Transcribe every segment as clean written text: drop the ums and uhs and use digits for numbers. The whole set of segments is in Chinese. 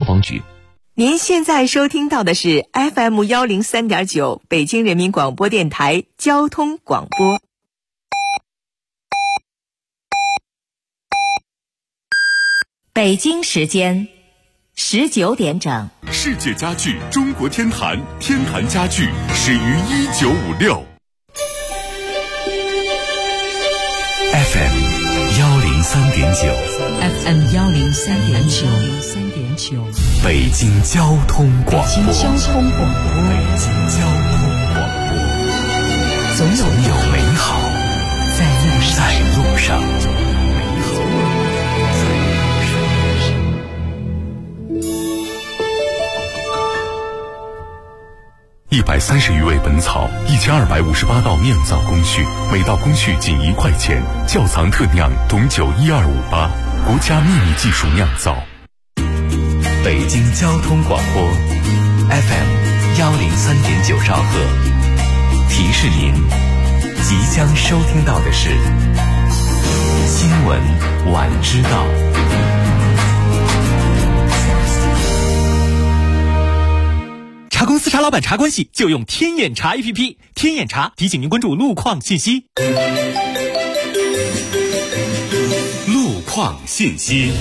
防局。 您现在收听到的是 FM103.9 北京人民广播电台交通广播。北京时间19点整。 世界家具中国天坛，天坛家具始于1956。 FM 103.9 FM 103.9 北京交通广播。 北京交通广播。总有美好在路上。 130余味本草，1258道酿造工序，每道工序仅1块钱。窖藏特酿董酒12588，国家秘密技术酿造。 北京交通广播 FM 103.9兆赫，提示您即将收听到的是新闻晚知道。 茶公司茶老板茶关系就用天眼查 APP， 天眼查提醒您关注路况信息。 路况信息。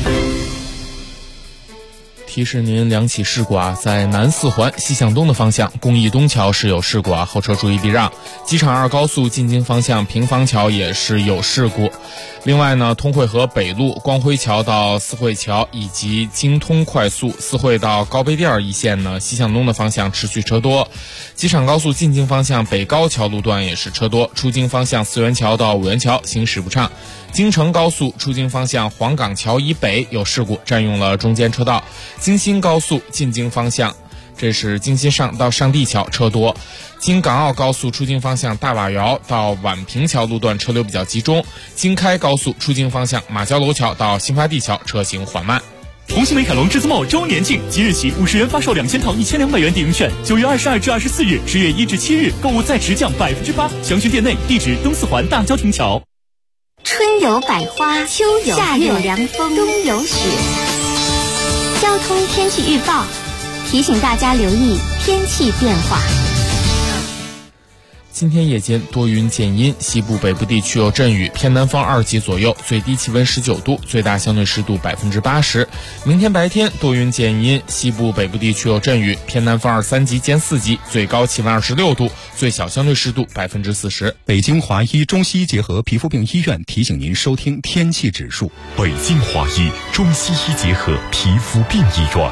提示您两起事故在南四环西向东的方向，公益东桥是有事故后车注意避让。机场2高速进京方向平房桥也是有事故。另外呢，通惠河北路光辉桥到四惠桥以及京通快速四惠到高碑店一线呢，西向东的方向持续车多。机场高速进京方向北高桥路段也是车多，出京方向四元桥到五元桥行驶不畅。京承高速出京方向黄岗桥以北有事故，占用了中间车道。京新高速进京方向，这是京新上到上地桥车多。京港澳高速出京方向大瓦窑到宛平桥路段车流比较集中。京开高速出京方向马交楼桥到新发地桥车行缓慢。 红星美凯龙至尊茂周年庆，即日起50元发售2000套1200元电影券，9月22至24日，10月1至7日购物再直降8%，详询店内，地址东四环大交亭桥。 春有百花，秋有夏有凉风，冬有雪。交通天气预报提醒大家留意天气变化。 今天夜间多云见阴，西部北部地区有阵雨，偏南风2级左右，最低气温19度，最大相对湿度80%。明天白天多云见阴，西部北部地区有阵雨，偏南风2、3级见4级，最高气温26度，最小相对湿度40%。 北京华医中西医结合皮肤病医院提醒您收听天气指数。 北京华医中西医结合皮肤病医院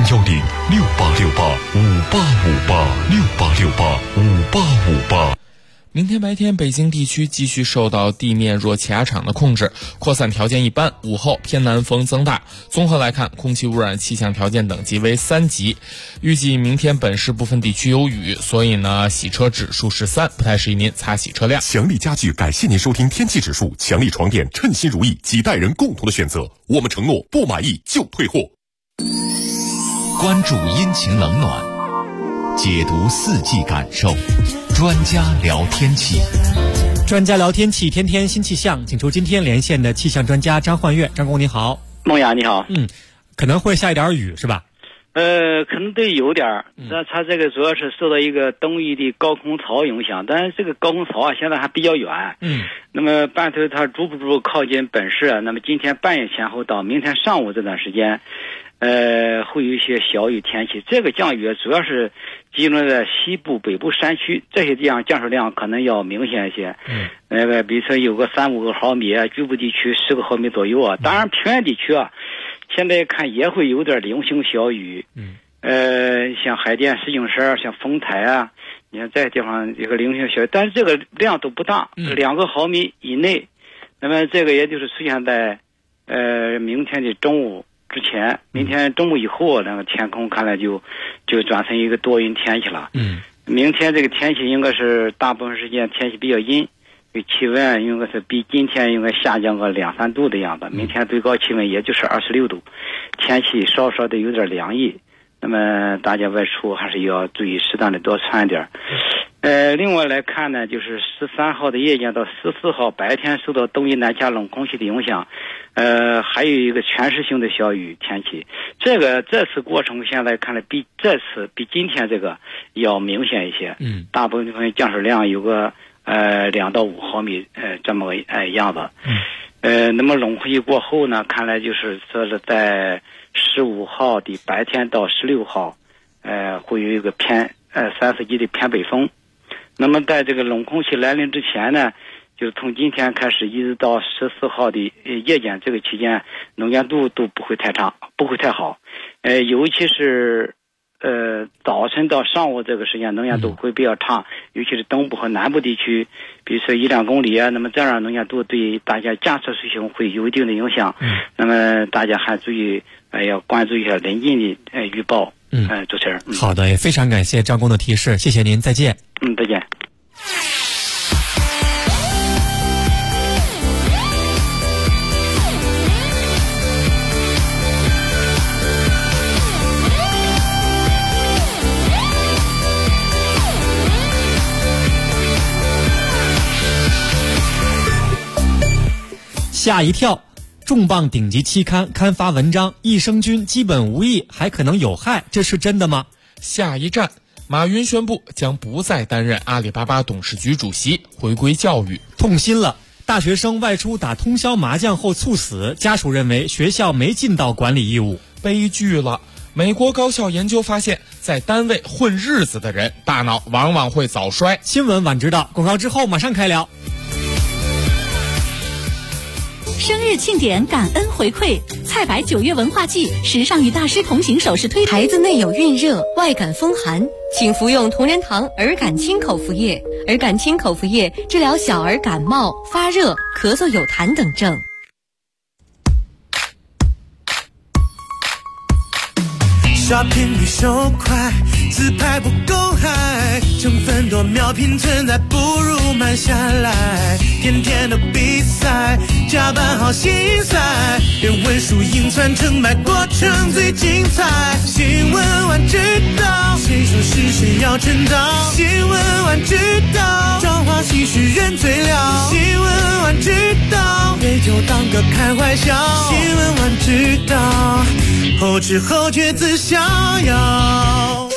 ，0106868586858 明天白天北京地区继续受到地面弱气压场的控制，扩散条件一般，午后偏南风增大。综合来看，空气污染气象条件等级为3级。预计明天本市部分地区有雨，所以呢，洗车指数是3，不太适宜您擦洗车辆。 强力家具感谢您收听天气指数，强力床垫称心如意，几代人共同的选择。我们承诺不满意就退货。 关注阴晴冷暖，解读四季感受，专家聊天气。 专家聊天气，天天新气象，请出今天连线的气象专家张焕月。张工你好。 梦雅你好。 可能会下一点雨是吧？ 可能得有点，那它这个主要是受到一个东移的高空槽影响，但是这个高空槽现在还比较远，那么伴随它逐步靠近本市，那么今天半夜前后到明天上午这段时间，会有一些小雨天气。这个降雨主要是集中在西部、北部山区，这些地方降水量可能要明显一些。比如说有个3-5个毫米，局部地区10个毫米左右啊。当然平原地区啊，现在看也会有点零星小雨。像海淀、石景山、像丰台啊，你看这些地方有个零星小雨，但是这个量都不大，2个毫米以内。那么这个也就是出现在明天的中午之前，明天中午以后，那个天空看来就转成一个多云天气了。明天这个天气应该是大部分时间天气比较阴，气温应该是比今天应该下降个2-3度的样子。明天最高气温也就是26度，天气稍稍的有点凉意。那么大家外出还是要注意适当的多穿点。 另外来看呢，就是13号的夜间到14号白天受到东西南下冷空气的影响，还有一个全时性的小雨天气。这次过程现在看来比今天这个要明显一些。大部分降水量有个2到5毫米这么个样子。那么冷空气过后呢，看来就是说是在15号的白天到16号，会有一个偏30级的偏北风。那么在这个冷空气来临之前呢，就是从今天开始一直到14号的夜间这个期间，能见度都不会太差，不会太好。尤其是早晨到上午这个时间能见度会比较差，尤其是东部和南部地区，比如说1-2公里啊，那么这样能见度对大家驾车出行会有一定的影响。那么大家还注意要关注一下临近的预报。主持人。 好的，也非常感谢张工的提示，谢谢您，再见。 再见。 吓一跳，重磅顶级期刊刊发文章，益生菌基本无益，还可能有害，这是真的吗？ 下一站，马云宣布将不再担任阿里巴巴董事局主席，回归教育。 痛心了，大学生外出打通宵麻将后猝死，家属认为学校没尽到管理义务。 悲剧了，美国高校研究发现，在单位混日子的人，大脑往往会早衰。 新闻晚知道，广告之后马上开聊。 生日庆典，感恩回馈，菜百9月文化季，时尚与大师同行首饰推。 孩子内有孕热，外感风寒，请服用同仁堂儿感清口服液。儿感清口服液治疗小儿感冒、发热、咳嗽、有痰等症。 刷屏率手快，自拍不够嗨，成分多秒拼存在，不如慢下来。天天的比赛，加班好心塞，别问输赢算成败，过程最精彩。新闻晚知道，谁说是谁要称道？新闻晚知道，朝花夕拾人最了。新闻晚知道，别就当个开怀笑。新闻晚知道，后知后觉自逍遥。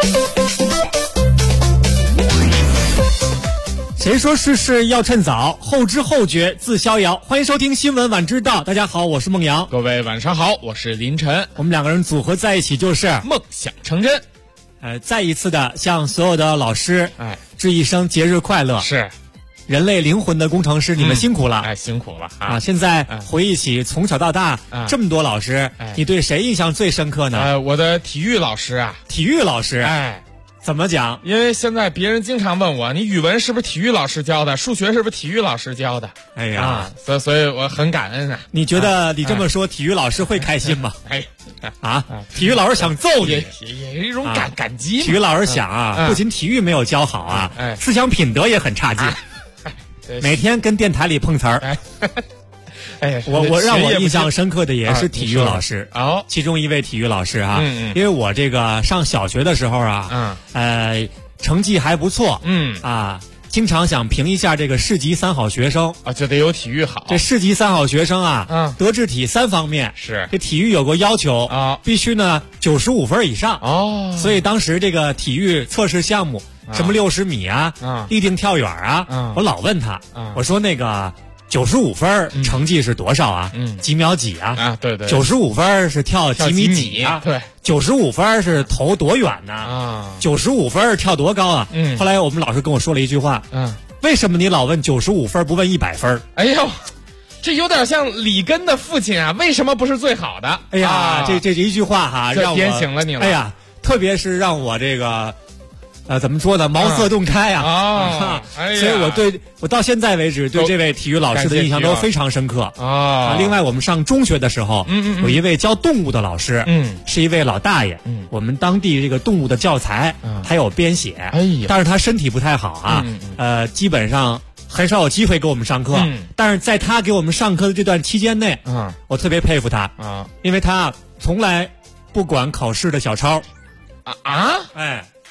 谁说事事要趁早，后知后觉自逍遥。欢迎收听新闻晚知道，大家好，我是孟阳。 各位晚上好，我是林晨。 我们两个人组合在一起就是梦想成真。 再一次的向所有的老师致一声节日快乐。 是人类灵魂的工程师，你们辛苦了。 辛苦了啊！现在回忆起从小到大这么多老师，你对谁印象最深刻呢？ 我的体育老师啊。 体育老师，怎么讲？ 因为现在别人经常问我，你语文是不是体育老师教的？数学是不是体育老师教的？ 哎呀， 所以我很感恩啊。 你觉得你这么说，体育老师会开心吗？体育老师想揍你， 也是一种感激。 体育老师想不仅体育没有教好啊，思想品德也很差劲。每天跟电台里碰瓷儿。我让我印象深刻的也是体育老师，其中一位体育老师因为我这个上小学的时候成绩还不错，经常想评一下这个市级3好学生就得有体育好。 这市级3好学生德智体3方面是这体育有个要求必须呢95分以上所以当时这个体育测试项目什么60米立定跳远我老问他，我说那个95分成绩是多少啊？几秒几啊？ 对对 ，95分是跳几米几啊？对 ，95分是投多远呢？95分跳多高啊？后来我们老师跟我说了一句话，为什么你老问95分不问100分？ 哎呦，这有点像里根的父亲啊，为什么不是最好的？ 哎呀，这一句话让我点醒了你了。 哎呀，特别是让我这个。怎么说呢？茅塞顿开所以我到现在为止对这位体育老师的印象都非常深刻另外我们上中学的时候有一位教动物的老师是一位老大爷我们当地这个动物的教材他有编写但是他身体不太好基本上很少有机会给我们上课但是在他给我们上课的这段期间内我特别佩服他因为他从来不管考试的小抄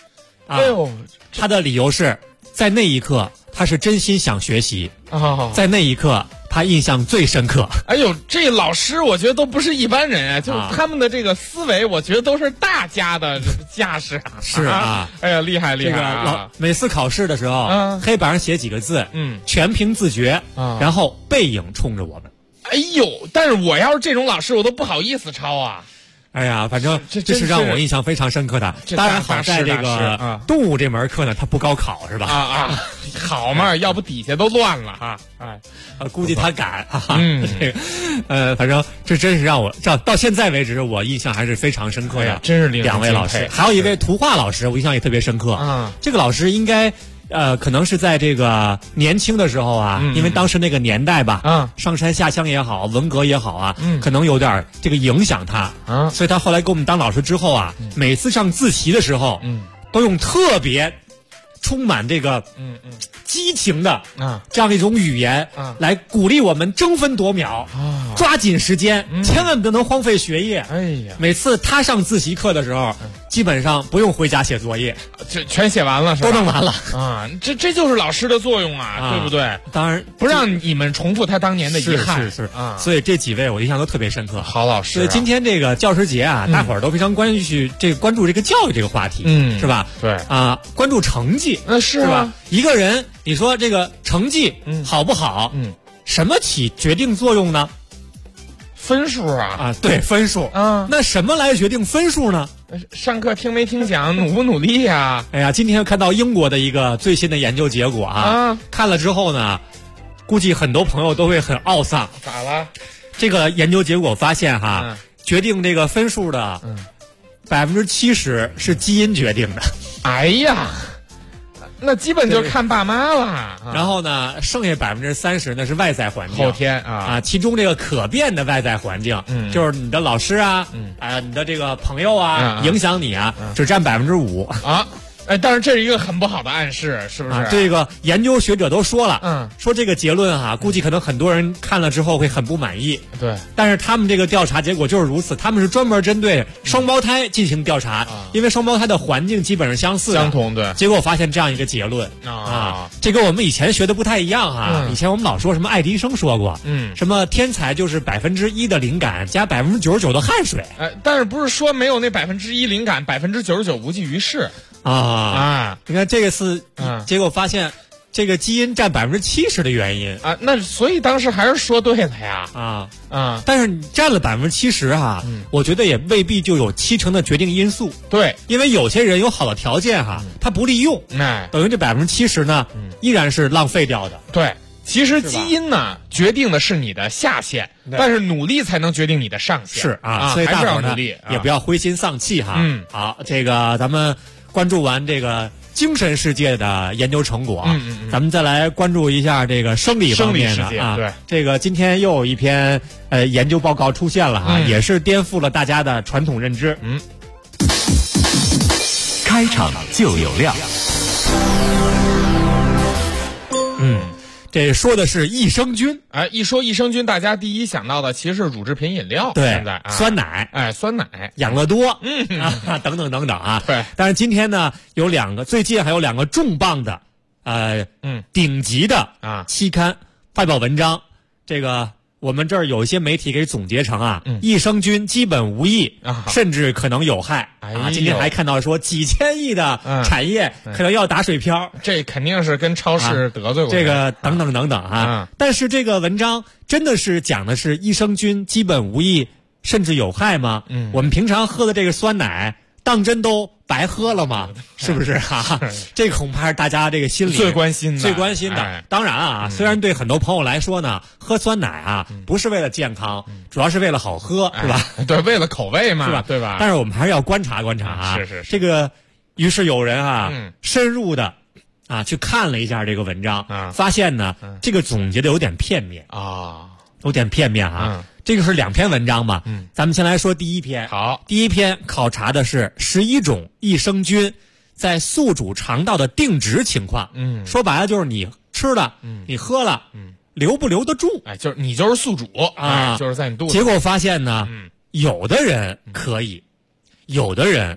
哎呦，他的理由是在那一刻他是真心想学习，在那一刻他印象最深刻。 哎呦，这老师我觉得都不是一般人啊，就他们的这个思维，我觉得都是大家的架势啊。 是啊， 哎呀，厉害厉害啊！每次考试的时候，黑板上写几个字，全凭自觉，然后背影冲着我们。 哎呦，但是我要是这种老师，我都不好意思抄啊。 哎呀，反正这是让我印象非常深刻的。当然，好在这个动物这门课呢，它不高考是吧？ 好嘛，要不底下都乱了啊！ 估计他敢。这个反正这真是让我到现在为止，我印象还是非常深刻呀。 真是两位老师，还有一位图画老师，我印象也特别深刻。这个老师应该。可能是在这个年轻的时候啊，因为当时那个年代吧，上山下乡也好，文革也好啊，可能有点这个影响他，所以他后来给我们当老师之后啊，每次上自习的时候，都用特别充满这个激情的这样一种语言来鼓励我们争分夺秒，抓紧时间，千万不能荒废学业。 哎呀， 每次他上自习课的时候，基本上不用回家写作业， 这全写完了，是吧？ 都弄完了啊！这就是老师的作用啊，对不对？ 当然不让你们重复他当年的遗憾， 是啊。所以这几位我印象都特别深刻， 好老师。 所以今天这个教师节啊，大伙儿都非常关注这个教育这个话题，是吧？ 对啊，关注成绩， 是吧？一个人，你说这个成绩好不好？什么起决定作用呢？ 分数啊， 对，分数啊。那什么来决定分数呢？ 上课听没听讲，努不努力呀？ 哎呀，今天看到英国的一个最新的研究结果啊，看了之后呢，估计很多朋友都会很懊丧。 咋了？ 这个研究结果发现哈，决定这个分数的70%是基因决定的。 哎呀！那基本就看爸妈了， 然后呢，剩下30%呢是外在环境， 后天其中这个可变的外在环境，就是你的老师啊，你的这个朋友啊，影响你啊，只占5% 啊。但是这是一个很不好的暗示，是不是？ 这个研究学者都说了，说这个结论估计可能很多人看了之后会很不满意。 对， 但是他们这个调查结果就是如此，他们是专门针对双胞胎进行调查，因为双胞胎的环境基本上相同，对。 结果发现这样一个结论这跟我们以前学的不太一样以前我们老说什么爱迪生说过，什么天才就是1%的灵感加99%的汗水。 但是不是说没有那1%灵感，99%无济于事。 你看这个是，结果发现这个基因占70%的原因那所以当时还是说对了呀但是你占了70%我觉得也未必就有70%的决定因素。 对， 因为有些人有好的条件他不利用，等于这70%呢依然是浪费掉的。 对，其实基因呢决定的是你的下限，但是努力才能决定你的上限。 是所以大伙儿呢努力也不要灰心丧气好，这个咱们关注完这个精神世界的研究成果，咱们再来关注一下这个生理方面的对， 这个今天又有一篇研究报告出现了也是颠覆了大家的传统认知。 开场就有料。 这说的是益生菌。 一说益生菌，大家第一想到的其实是乳制品饮料。 对， 现在酸奶， 酸奶、 养乐多，等等对， 但是今天呢，最近还有2个重磅的，顶级的期刊发表文章。这个我们这儿有一些媒体给总结成益生菌基本无益，甚至可能有害。今天还看到说几千亿的产业可能要打水漂， 这肯定是跟超市得罪过这个等等但是这个文章真的是讲的是益生菌基本无益甚至有害吗？我们平常喝的这个酸奶当真都白喝了吗？是不是这恐怕是大家这个心里最关心的。当然虽然对很多朋友来说呢，喝酸奶不是为了健康，主要是为了好喝，是吧？ 对，为了口味嘛， 是吧？ 对吧？ 但是我们还是要观察是这个。于是有人深入的去看了一下这个文章，发现呢这个总结的有点片面有点片面这个是2篇文章嘛，咱们先来说第一篇。 好， 第一篇考察的是11种益生菌在宿主肠道的定植情况。说白了就是你吃了，你喝了，留不留得住？ 就是你就是宿主就是在你肚子。 结果发现呢，有的人可以，有的人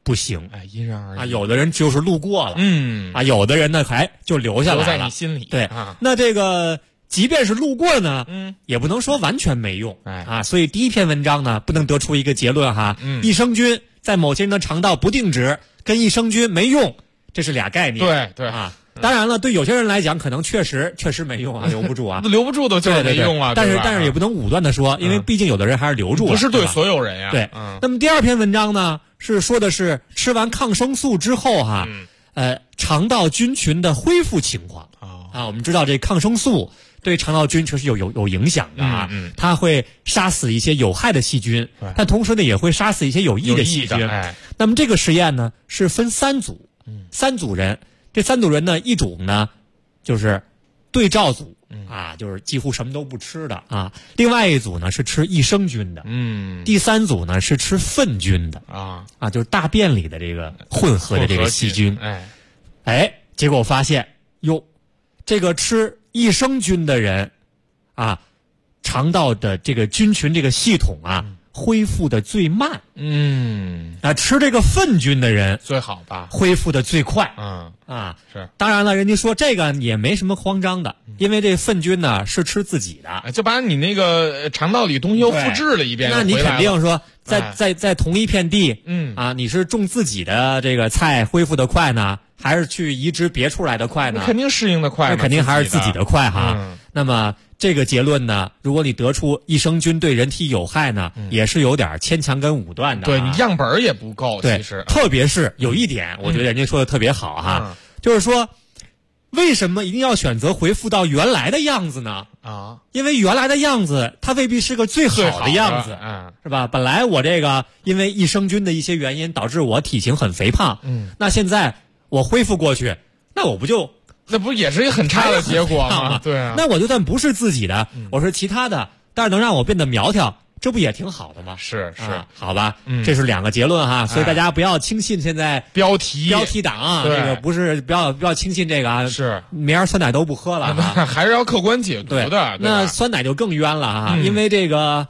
不行， 因人而异有的人就是路过了，有的人呢还就留下来了， 留在你心里。 对，那这个即便是路过呢，也不能说完全没用，所以第一篇文章呢，不能得出一个结论哈，益生菌在某些人的肠道不定植，跟益生菌没用，这是俩概念。 对当然了，对有些人来讲，可能确实没用啊，留不住啊， 留不住的就是没用啊。 但是也不能武断的说，因为毕竟有的人还是留住了， 不是对所有人呀。 对，那么第二篇文章呢，是说的是吃完抗生素之后肠道菌群的恢复情况我们知道这抗生素对肠道菌确实有影响的它会杀死一些有害的细菌，但同时呢也会杀死一些有益的细菌。那么这个实验呢是分3组，3组人。这3组人呢，一种呢就是对照组就是几乎什么都不吃的另外一组呢是吃益生菌的，第3组呢是吃粪菌的就是大便里的这个混合的这个细菌。结果发现这个吃益生菌的人肠道的这个菌群这个系统恢复的最慢，吃这个粪菌的人最好吧， 恢复的最快， 是。 当然了，人家说这个也没什么慌张的，因为这粪菌呢是吃自己的， 就把你那个肠道里东西又复制了一遍， 那你肯定说在同一片地，你是种自己的这个菜恢复的快呢，还是去移植别处来的快呢？ 肯定适应的快， 那肯定还是自己的快那么这个结论呢，如果你得出益生菌对人体有害呢，也是有点牵强跟武断的。 对，你样本也不够，其实。 特别是有一点，我觉得人家说的特别好就是说，为什么一定要选择恢复到原来的样子呢？因为原来的样子它未必是个最好的样子，是吧？本来我这个因为益生菌的一些原因导致我体型很肥胖，那现在我恢复过去，那不也是一个很差的结果吗？对啊， 那我就算不是自己的，我是其他的，但是能让我变得苗条，这不也挺好的吗？ 是， 好吧，这是2个结论所以大家不要轻信现在标题党这个不是不要轻信这个是明儿酸奶都不喝了还是要客观解读的。对， 那酸奶就更冤了因为这个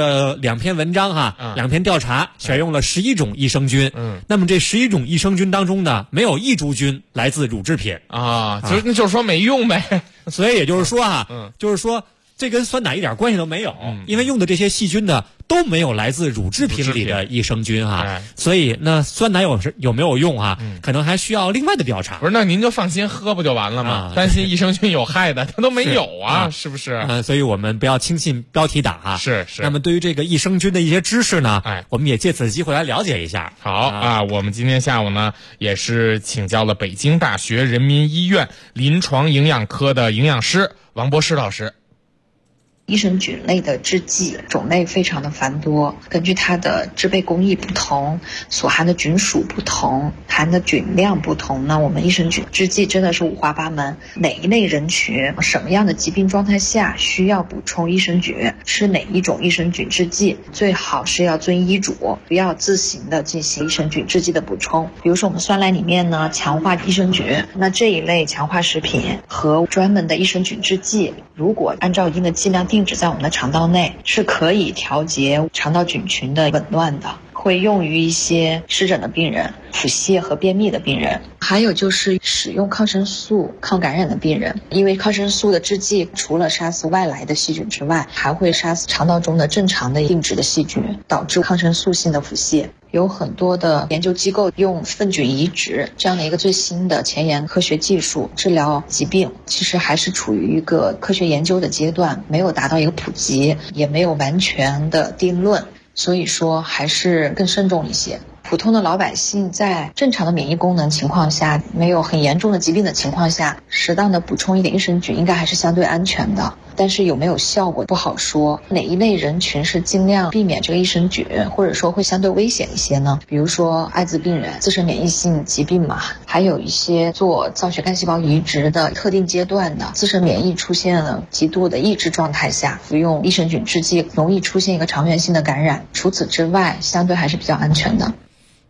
2篇文章2篇调查选用了11种益生菌，那么这11种益生菌当中呢，没有一株菌来自乳制品就是说没用呗。 所以也就是说就是说这跟酸奶一点关系都没有，因为用的这些细菌呢都没有来自乳制品里的益生菌所以那酸奶有没有用可能还需要另外的调查。 不是，那您就放心喝不就完了吗？担心益生菌有害的它都没有是不是？ 所以我们不要轻信标题党是。 那么对于这个益生菌的一些知识呢，我们也借此机会来了解一下。 好我们今天下午呢也是请教了北京大学人民医院临床营养科的营养师王博士老师。 益生菌类的制剂种类非常的繁多，根据它的制备工艺不同，所含的菌属不同，含的菌量不同，那我们益生菌制剂真的是五花八门。哪一类人群，什么样的疾病状态下需要补充益生菌，吃哪一种益生菌制剂，最好是要遵医嘱，不要自行的进行益生菌制剂的补充。比如说我们酸奶里面呢，强化益生菌，那这一类强化食品和专门的益生菌制剂，如果按照一定的剂量定植在我们的肠道内，是可以调节肠道菌群的紊乱的，会用于一些湿疹的病人、腹泻和便秘的病人，还有就是使用抗生素抗感染的病人。因为抗生素的制剂除了杀死外来的细菌之外，还会杀死肠道中的正常的定植的细菌，导致抗生素性的腹泻。有很多的研究机构用粪菌移植这样的一个最新的前沿科学技术治疗疾病，其实还是处于一个科学研究的阶段，没有达到一个普及，也没有完全的定论，所以说还是更慎重一些。普通的老百姓在正常的免疫功能情况下，没有很严重的疾病的情况下，适当的补充一点益生菌应该还是相对安全的。但是有没有效果不好说，哪一类人群是尽量避免这个益生菌，或者说会相对危险一些呢？比如说艾滋病人，自身免疫性疾病嘛，还有一些做造血干细胞移植的特定阶段的自身免疫出现了极度的抑制状态下，服用益生菌制剂容易出现一个长源性的感染。除此之外，相对还是比较安全的。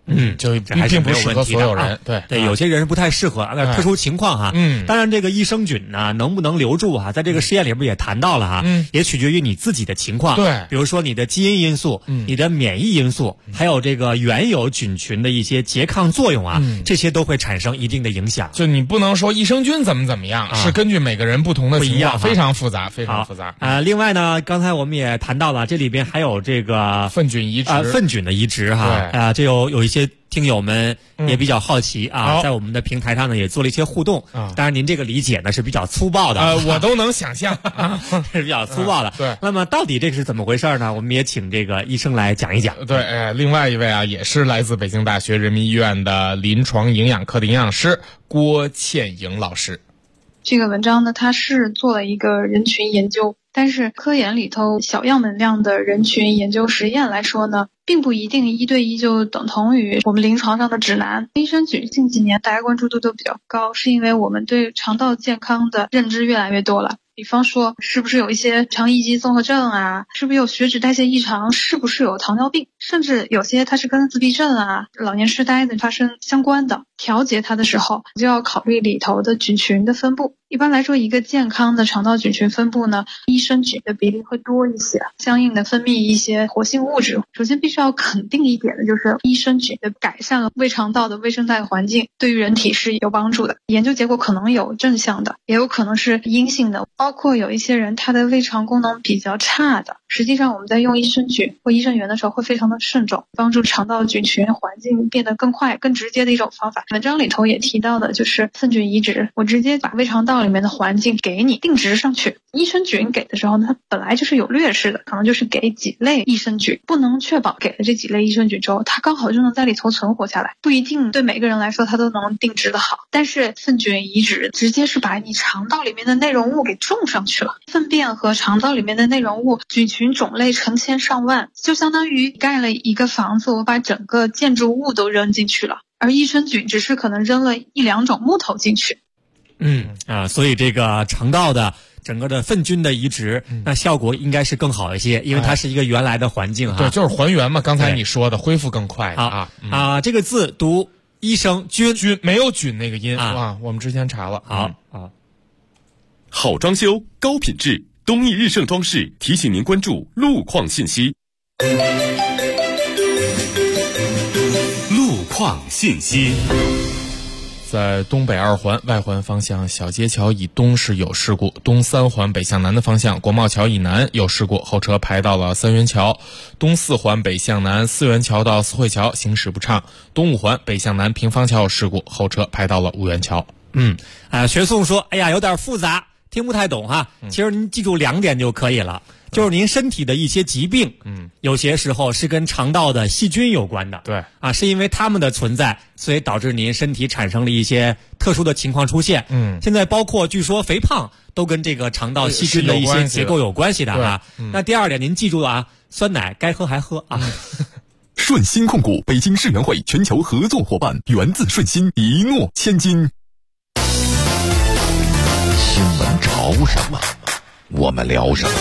就并不适合所有人。 对，有些人是不太适合，那特殊情况哈。当然这个益生菌呢能不能留住哈，在这个实验里边也谈到了哈，也取决于你自己的情况。 对， 比如说你的基因因素、你的免疫因素，还有这个原有菌群的一些拮抗作用啊，这些都会产生一定的影响。 就你不能说益生菌怎么样，是根据每个人不同的情况，非常复杂，非常复杂。 另外呢，刚才我们也谈到了，这里边还有这个粪菌移植， 粪菌的移植哈。这有一些听友们也比较好奇在我们的平台上呢也做了一些互动。当然您这个理解呢是比较粗暴的， 我都能想象是比较粗暴的。 对， 那么到底这是怎么回事呢？我们也请这个医生来讲一讲。 对，另外一位也是来自北京大学人民医院的临床营养科的营养师郭倩莹老师。 这个文章呢，它是做了一个人群研究，但是科研里头小样本量的人群研究实验来说呢，并不一定1对1就等同于我们临床上的指南。益生菌近几年大家关注度都比较高，是因为我们对肠道健康的认知越来越多了。比方说是不是有一些肠易激综合症啊，是不是有血脂代谢异常，是不是有糖尿病，甚至有些它是跟自闭症啊、老年痴呆的发生相关的。调节它的时候就要考虑里头的菌群的分布。一般来说，一个健康的肠道菌群分布呢，益生菌的比例会多一些，相应的分泌一些活性物质。首先必须要肯定一点的就是益生菌的改善了胃肠道的微生态环境，对于人体是有帮助的。研究结果可能有正向的，也有可能是阴性的，包括有一些人他的胃肠功能比较差的，实际上我们在用益生菌或益生元的时候会非常的慎重，帮助肠道菌群环境变得更快更直接的一种方法。文章里头也提到的就是粪菌移植，我直接把胃肠道里面的环境给你定植上去。益生菌给的时候呢，它本来就是有劣势的，可能就是给几类益生菌，不能确保给了这几类益生菌之后它刚好就能在里头存活下来，不一定对每个人来说它都能定植的好。但是粪菌移植直接是把你肠道里面的内容物给种上去了，粪便和肠道里面的内容物菌群种类成千上万，就相当于盖了一个房子，我把整个建筑物都扔进去了，而益生菌只是可能扔了1、2种木头进去。 所以这个肠道的整个的粪菌的移植，那效果应该是更好一些，因为它是一个原来的环境对，就是还原嘛，刚才你说的恢复更快这个字读益生菌， 没有菌那个音我们之前查了。 好装修高品质，东义日盛装饰提醒您关注路况信息。路况信息。 在东北2环外环方向小街桥以东是有事故，东3环北向南的方向国贸桥以南有事故，后车排到了三元桥。东4环北向南四元桥到四惠桥行驶不畅，东5环北向南平房桥有事故，后车排到了五元桥。 学颂说有点复杂，听不太懂哈。其实您记住2点就可以了，就是您身体的一些疾病，有些时候是跟肠道的细菌有关的。 对是因为它们的存在，所以导致您身体产生了一些特殊的情况出现。现在包括据说肥胖都跟这个肠道细菌的一些结构有关系的那第2点您记住了酸奶该喝还喝顺鑫控股北京世园会全球合作伙伴，源自顺鑫，一诺千金。 新闻潮什么，我们聊什么。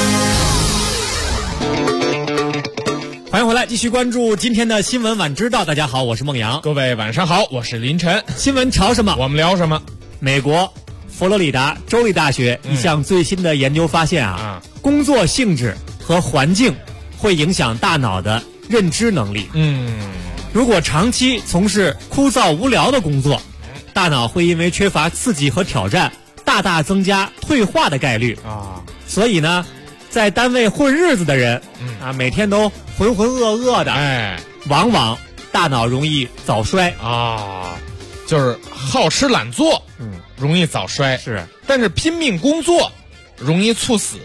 欢迎回来，继续关注今天的新闻晚知道。大家好，我是孟阳。 各位晚上好，我是林晨。 新闻潮什么， 我们聊什么。 美国佛罗里达州立大学一项最新的研究发现工作性质和环境会影响大脑的认知能力。如果长期从事枯燥无聊的工作，大脑会因为缺乏刺激和挑战，大大增加退化的概率所以呢，在单位混日子的人每天都浑浑噩噩的，往往大脑容易早衰就是好吃懒做，容易早衰是， 但是拼命工作容易猝死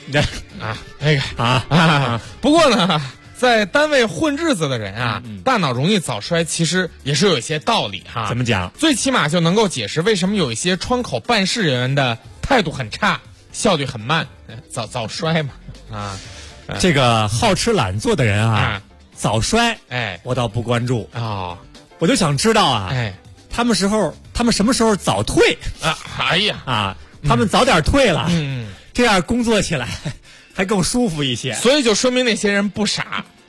不过呢，在单位混日子的人大脑容易早衰，其实也是有一些道理怎么讲？ 最起码就能够解释为什么有一些窗口办事人员的态度很差，效率很慢，早衰嘛这个好吃懒做的人早衰我倒不关注我就想知道他们什么时候早退他们早点退了这样工作起来还更舒服一些， 所以就说明那些人不傻，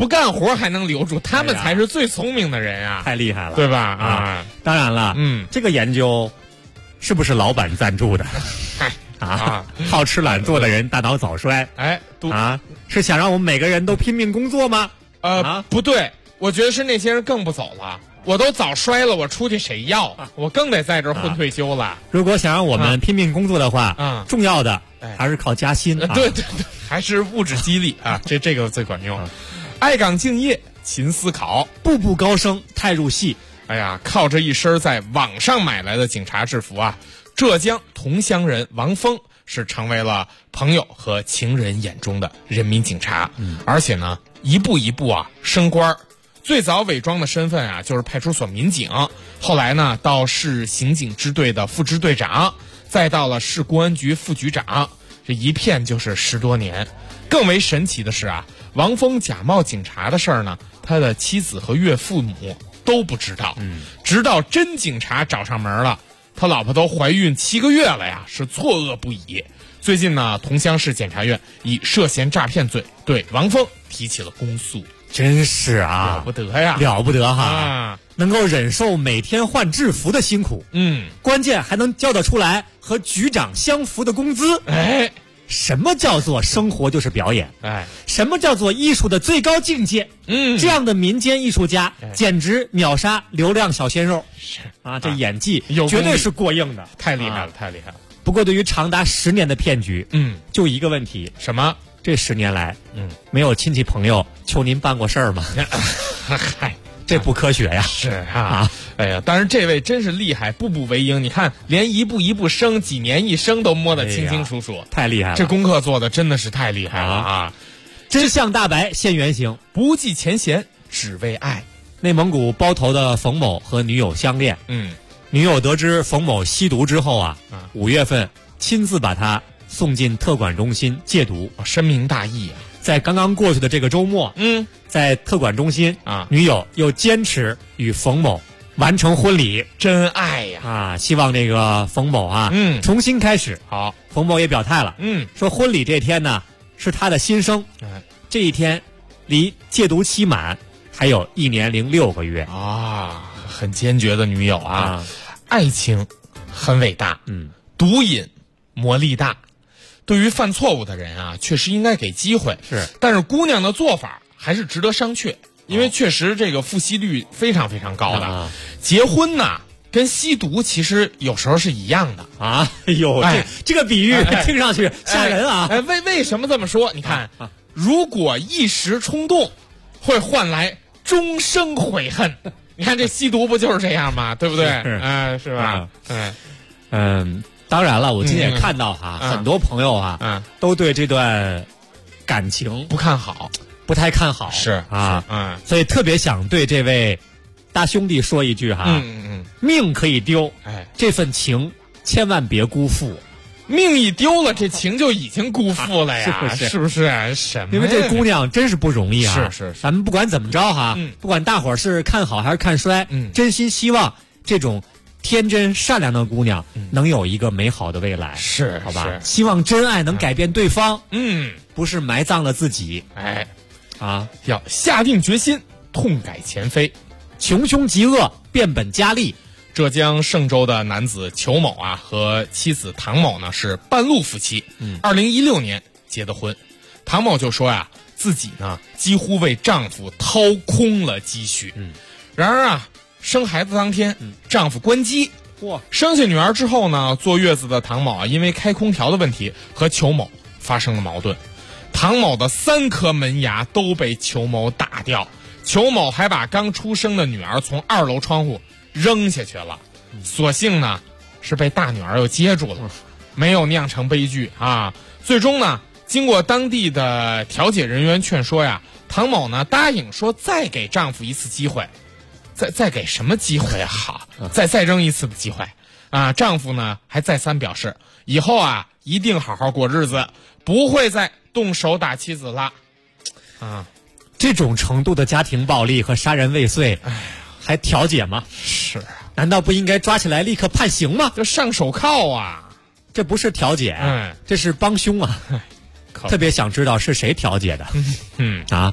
不干活还能留住，他们才是最聪明的人啊！ 太厉害了， 对吧？啊， 当然了，这个研究是不是老板赞助的？好吃懒做的人大脑早衰，是想让我们每个人都拼命工作吗？ 不对，我觉得是那些人更不走了。我都早衰了，我出去谁要？我更得在这儿混退休了。 如果想让我们拼命工作的话，重要的还是靠加薪。 对，还是物质激励啊，这个最管用。爱岗敬业，勤思考， 步步高升，太入戏。 哎呀，靠着一身在网上买来的警察制服啊，浙江桐乡人王峰是成为了朋友和情人眼中的人民警察，而且呢，一步一步升官。最早伪装的身份啊，就是派出所民警，后来呢，到市刑警支队的副支队长，再到了市公安局副局长，这一骗就是10多年。更为神奇的是啊，王峰假冒警察的事儿呢，他的妻子和岳父母都不知道，直到真警察找上门了，他老婆都怀孕7个月了呀，是错愕不已。最近呢，桐乡市检察院以涉嫌诈骗罪对王峰提起了公诉。 真是啊， 了不得呀， 了不得哈！能够忍受每天换制服的辛苦，关键还能交得出来和局长相符的工资。什么叫做生活就是表演？什么叫做艺术的最高境界？这样的民间艺术家简直秒杀流量小鲜肉这演技绝对是过硬的， 太厉害了，太厉害了。 不过对于长达10年的骗局，就一个问题， 什么？ 这10年来，没有亲戚朋友求您办过事儿吗？嗨，这不科学呀！ 是啊，哎呀，但是这位真是厉害，步步为营。你看，连一步一步升，几年一升都摸得清清楚楚， 太厉害了！ 这功课做的真的是太厉害了啊！ 真相大白现原形， 不计前嫌，只为爱。 内蒙古包头的冯某和女友相恋，女友得知冯某吸毒之后5月份亲自把他送进特管中心戒毒， 深明大义啊！ 在刚刚过去的这个周末，在特管中心女友又坚持与冯某完成婚礼， 真爱呀！ 希望这个冯某重新开始。 好， 冯某也表态了，说婚礼这天呢是他的新生，这一天离戒毒期满还有1年零6个月很坚决的女友爱情很伟大，毒瘾魔力大。对于犯错误的人确实应该给机会，但是姑娘的做法还是值得商榷，因为确实这个复吸率非常非常高的。结婚呢跟吸毒其实有时候是一样的哎呦，这个比喻听上去吓人啊！ 为什么这么说？你看，如果一时冲动，会换来终生悔恨。你看这吸毒不就是这样吗？对不对？是吧？ 当然了，我今天也看到很多朋友都对这段感情不看好， 不太看好， 是所以特别想对这位大兄弟说一句命可以丢，这份情千万别辜负。 命一丢了，这情就已经辜负了呀，是不是？什么？ 因为这姑娘真是不容易是。 咱们不管怎么着不管大伙儿是看好还是看衰，真心希望这种天真善良的姑娘能有一个美好的未来，好吧？希望真爱能改变对方，不是埋葬了自己， 要下定决心，痛改前非， 穷凶极恶，变本加厉。 浙江嵊州的男子裘某和妻子唐某呢是半路夫妻，2016年结的婚。唐某就说自己呢几乎为丈夫掏空了积蓄，然而生孩子当天，丈夫关机。生下女儿之后呢，坐月子的唐某因为开空调的问题和裘某发生了矛盾，唐某的3颗门牙都被裘某打掉，裘某还把刚出生的女儿从2楼窗户扔下去了，所幸呢是被大女儿又接住了，没有酿成悲剧最终呢，经过当地的调解人员劝说唐某呢答应说再给丈夫一次机会。再给什么机会好？再扔一次的机会丈夫呢还再三表示以后一定好好过日子，不会再动手打妻子了这种程度的家庭暴力和杀人未遂还调解吗？ 是， 难道不应该抓起来立刻判刑吗？ 就上手铐这不是调解这是帮凶特别想知道是谁调解的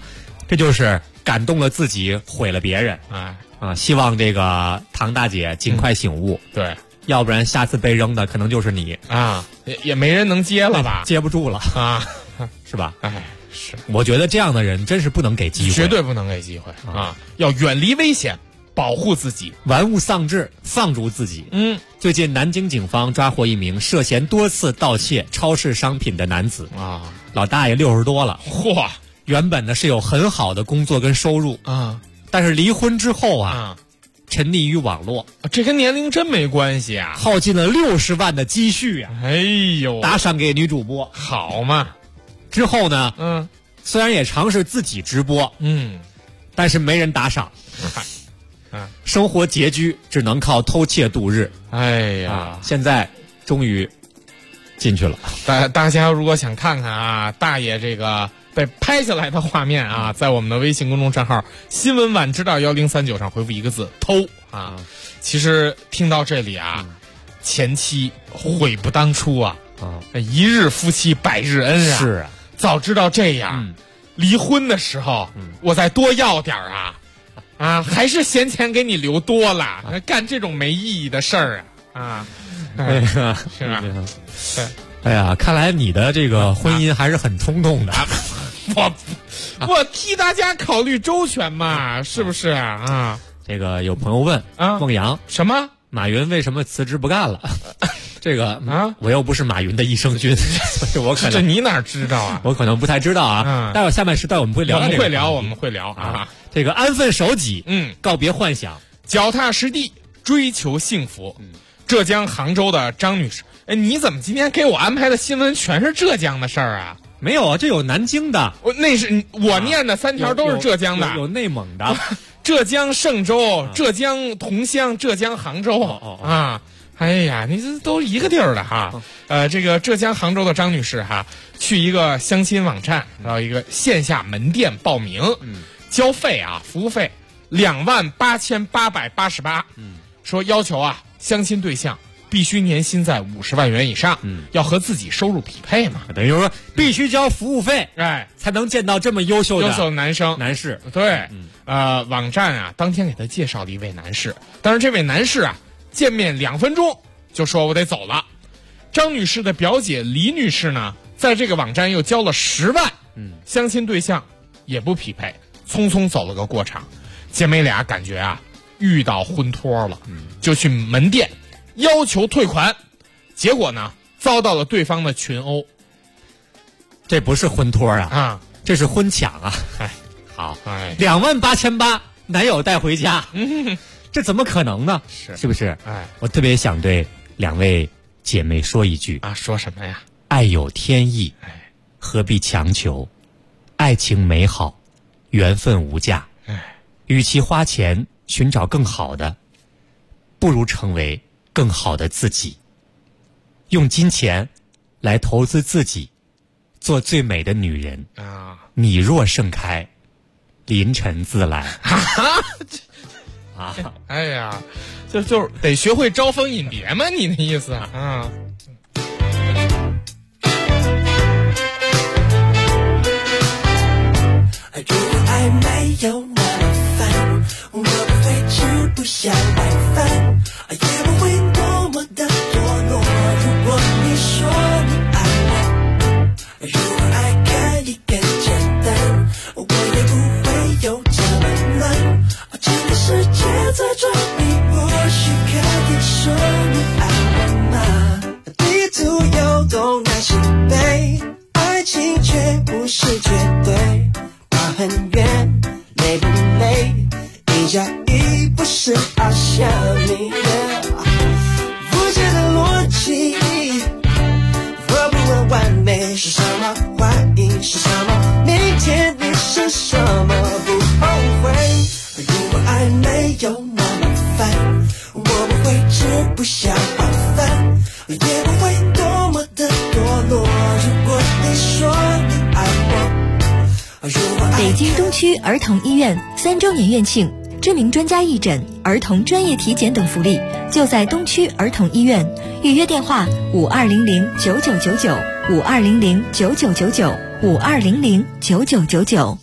这就是感动了自己，毁了别人。希望这个唐大姐尽快醒悟。 对， 要不然下次被扔的可能就是你啊，也没人能接了吧？ 接不住了啊， 是吧？ 是， 我觉得这样的人真是不能给机会， 绝对不能给机会啊！要远离危险，保护自己， 玩物丧志，放逐自己。最近南京警方抓获一名涉嫌多次盗窃超市商品的男子啊， 老大爷60多了， 嚯！ 原本呢是有很好的工作跟收入啊， 但是离婚之后沉溺于网络， 这跟年龄真没关系啊！ 耗尽了60万的积蓄啊！ 哎呦， 打赏给女主播， 好嘛！ 之后呢，虽然也尝试自己直播，但是没人打赏，生活拮据，只能靠偷窃度日。 哎呀， 现在终于进去了。 大家如果想看看啊，大爷这个被拍下来的画面啊，在我们的微信公众账号新闻晚知道1039上回复一个字偷啊。其实听到这里啊，前妻悔不当初啊，一日夫妻百日恩啊。 是啊， 早知道这样，离婚的时候我再多要点啊，还是闲钱给你留多了，干这种没意义的事儿啊。是吧？ 对。哎呀，看来你的这个婚姻还是很冲动的。 我替大家考虑周全嘛，是不是啊？ 这个有朋友问孟阳什么？ 马云为什么辞职不干了？这个我又不是马云的益生菌，所以我可能这你哪知道啊？ 我可能不太知道啊。待会儿下半时段我们会聊， 我们会聊啊。 这个安分守己，告别幻想， 脚踏实地，追求幸福。浙江杭州的张女士，你怎么今天给我安排的新闻全是浙江的事儿啊？ 没有啊，这有南京的， 那是我念的3条都是浙江的， 有内蒙的， 浙江嵊州、浙江桐乡、浙江杭州啊。哎呀，你这都一个地儿的哈。这个浙江杭州的张女士哈，去一个相亲网站，到一个线下门店报名，交费啊，服务费28888，说要求啊，相亲对象必须年薪在50万元以上，要和自己收入匹配嘛， 等于说必须交服务费，才能见到这么优秀的男士。 对， 网站啊，当天给他介绍了一位男士，但是这位男士啊，见面2分钟就说我得走了。张女士的表姐李女士呢，在这个网站又交了10万，相亲对象也不匹配，匆匆走了个过场。姐妹俩感觉啊，遇到婚托了，就去门店要求退款，结果呢，遭到了对方的群殴。 这不是婚托啊，这是婚抢啊！好，28800男友带回家，这怎么可能呢？是不是？我特别想对2位姐妹说一句啊，说什么呀？ 爱有天意，何必强求？爱情美好，缘分无价。与其花钱寻找更好的，不如成为更好的自己。用金钱来投资自己，做最美的女人啊！ 你若盛开，凌晨自来。 哎呀，就是得学会招蜂引蝶嘛，你的意思啊？ 如果爱没有那么烦，我不会吃不下晚饭，也不会多么的堕落。如果你说你爱我，如果爱可以更简单，我也不会有这么乱。这个世界在转，你或许可以说你爱我吗？地图有东南西北，爱情却不是绝对。很远，累不累？1加1不是2像你无解的逻辑，我不问完美是什么，怀疑是什么，明天你是什么不后悔。如果爱没有那么烦，我不会吃不下晚饭，也不会多么的堕落。如果你说你爱我， 北京东区儿童医院3周年院庆，知名专家义诊、儿童专业体检等福利，就在东区儿童医院。预约电话：52009999，52009999，52009999。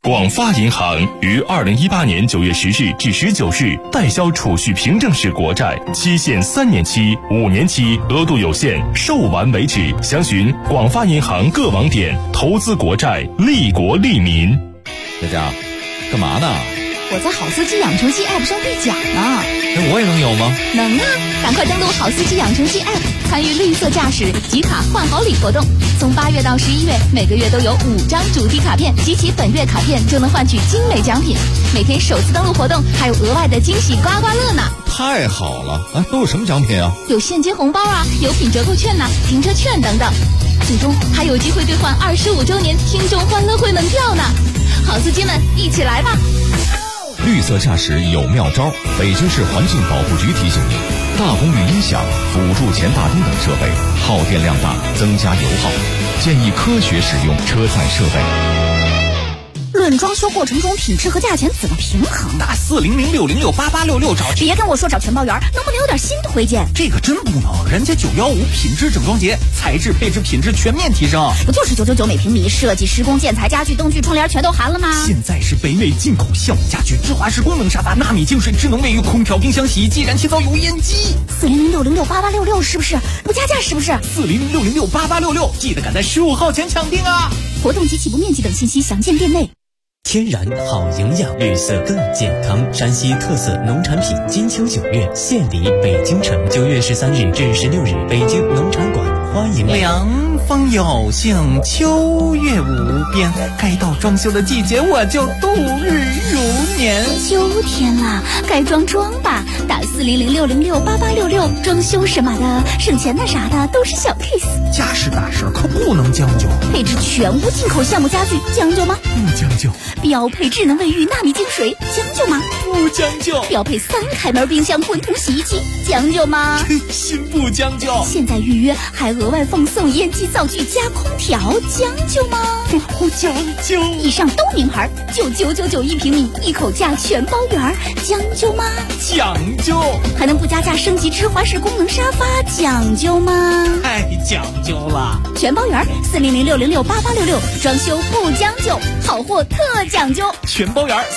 广发银行于2018年9月10日至19日代销储蓄凭证式国债，期限3年期、5年期，额度有限，售完为止。详询广发银行各网点。投资国债，利国利民。 佳佳，干嘛呢？ 我在好司机养成系 App 上兑奖呢。 我也能有吗？ 能啊！赶快登录好司机养成系 App， 参与绿色驾驶集卡换好礼活动。从8月到11月，每个月都有5张主题卡片，集齐本月卡片就能换取精美奖品。每天首次登录活动还有额外的惊喜刮刮乐呢！ 太好了！都有什么奖品啊？ 有现金红包啊，有品折扣券呐，停车券等等。最终还有机会兑换25周年听众欢乐会门票呢！好司机们，一起来吧！ 绿色驾驶有妙招，北京市环境保护局提醒您：大功率音响、辅助前大灯等设备耗电量大，增加油耗，建议科学使用车载设备。 论装修过程中品质和价钱怎么平衡？ 打400-606-8866找。 别跟我说找全包圆，能不能有点新推荐？ 这个真不能，人家915品质整装节，材质配置品质全面提升。 不就是999每平米，设计施工建材家具灯具窗帘全都含了吗？ 现在是北美进口橡木家具、芝华士功能沙发、纳米净水智能卫浴、空调、冰箱、洗衣机、燃气灶、油烟机。 400-606-8866是不是？不加价是不是 ？400-606-8866，记得赶在15号前抢订啊！ 活动及起步面积等信息详见店内。 天然好营养，绿色更健康。山西特色农产品金秋9月献礼北京城，9月13日至16日，北京农产馆欢迎。 凉风有幸，秋月无边，该到装修的季节，我就度日如年。 秋天了，该装吧，打400-606-8866，装修什么的，省钱的啥的都是小 case。 家事大事可不能将就， 配置全屋进口橡木家具，将就吗？ 不将就。 标配智能卫浴、纳米净水，将就吗？ 不将就。 标配3开门冰箱、滚筒洗衣机，将就吗？ 心不将就。 现在预约还额外奉送烟机灶具加空调，将就吗？ 不将就。 以上都名牌，就999一平米，一口价全包圆，将就吗？ 讲究。 还能不加价升级芝华士功能沙发，讲究吗？ 太讲究了。 全包圆400-606-8866，装修不将就，好货特讲究。 全包圆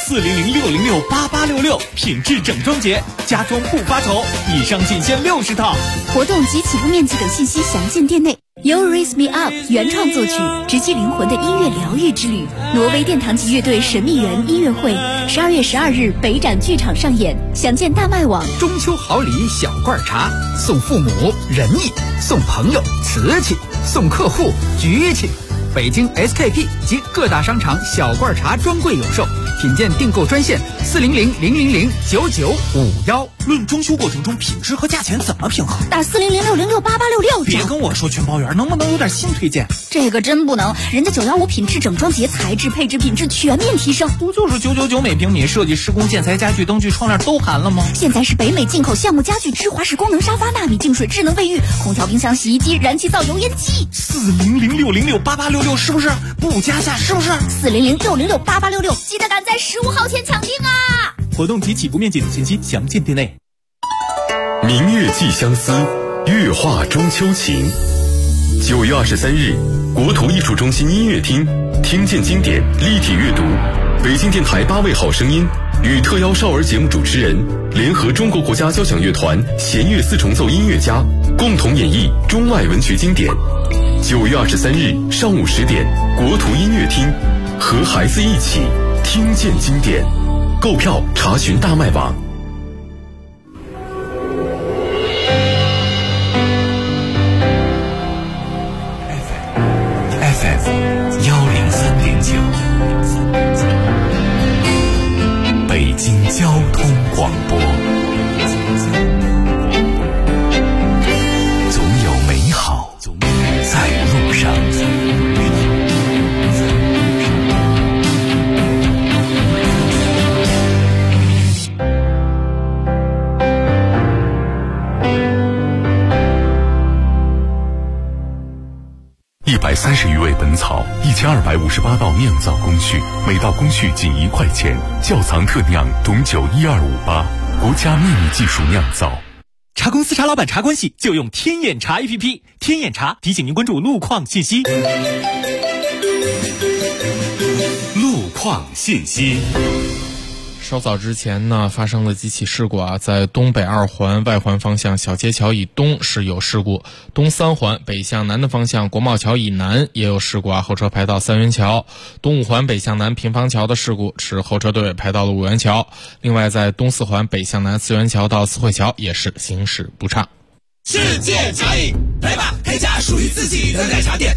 400-606-8866，品质整装节，家装不发愁。以上仅限60套。 活动及起步面积等信息详见店内。You Raise Me Up 原创作曲，直击灵魂的音乐疗愈之旅。挪威殿堂级乐队神秘园音乐会，12月12日北展剧场上演，详见大麦网。 中秋好礼小罐茶，送父母仁义，送朋友瓷器，送客户局气。北京 SKP 及各大商场小罐茶专柜有售，品鉴订购专线400-000-9951。论装修过程中品质和价钱怎么平衡？ 打400-606-8866。 别跟我说全包圆，能不能有点新推荐？ 这个真不能，人家915品质整装节，材质配置品质全面提升。 不就是999每平米，设计施工建材家具灯具窗帘都含了吗？ 现在是北美进口橡木家具、芝华士功能沙发、纳米净水智能卫浴、空调冰箱洗衣机、燃气灶油烟机。 400-606-8866是不是？不加价是不是 ？400-606-8866，记得赶在15号前抢订啊！ 活动及起步面积等信息详见店内。 明月寄相思，月画中秋情。9月23日，国图艺术中心音乐厅，听见经典立体阅读，北京电台8位好声音与特邀少儿节目主持人联合中国国家交响乐团弦乐4重奏音乐家共同演绎中外文学经典。9月23日上午10点，国图音乐厅，和孩子一起听见经典。购票查询大麦网。 FM 103.9，北京交通广播。总有美好在路上。 130余味本草，1258道酿造工序，每道工序仅1块钱。窖藏特酿董酒12588，国家秘密技术酿造。 茶公司茶老板茶关系就用天眼茶 APP， 天眼茶提醒您关注路况信息。路况创信息。 稍早之前呢，发生了几起事故啊，在东北2环外环方向小街桥以东是有事故，东3环北向南的方向国贸桥以南也有事故啊，后车排到三元桥。东5环北向南平房桥的事故使后车队排到了五元桥。另外在东4环北向南四元桥到四惠桥也是行驶不畅。 世界茶饮，来吧，开家属于自己的奶茶店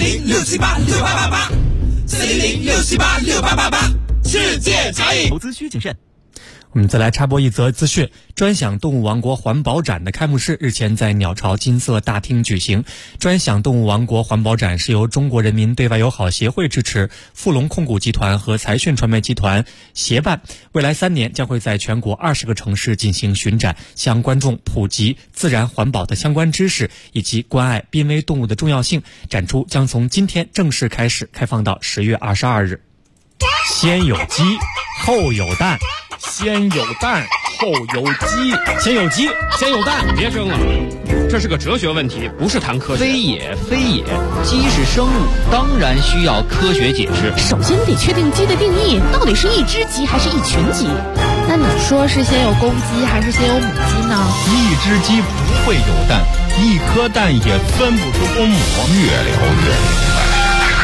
，400-678-6888，400-678-6888，世界茶饮。 投资需谨慎。我们再来插播一则资讯，专享动物王国环保展的开幕式日前在鸟巢金色大厅举行。专享动物王国环保展是由中国人民对外友好协会支持，富隆控股集团和财讯传媒集团协办，未来3年将会在全国20个城市进行巡展，向观众普及自然环保的相关知识以及关爱濒危动物的重要性。展出将从今天正式开始，开放到10月22日。先有鸡，后有蛋。 先有蛋，后有鸡。 先有鸡，先有蛋。 别争了，这是个哲学问题，不是谈科学。 非也，非也，鸡是生物，当然需要科学解释。 首先得确定鸡的定义，到底是一只鸡还是一群鸡？那你说是先有公鸡还是先有母鸡呢？ 一只鸡不会有蛋，一颗蛋也分不出公母。 越聊越明白。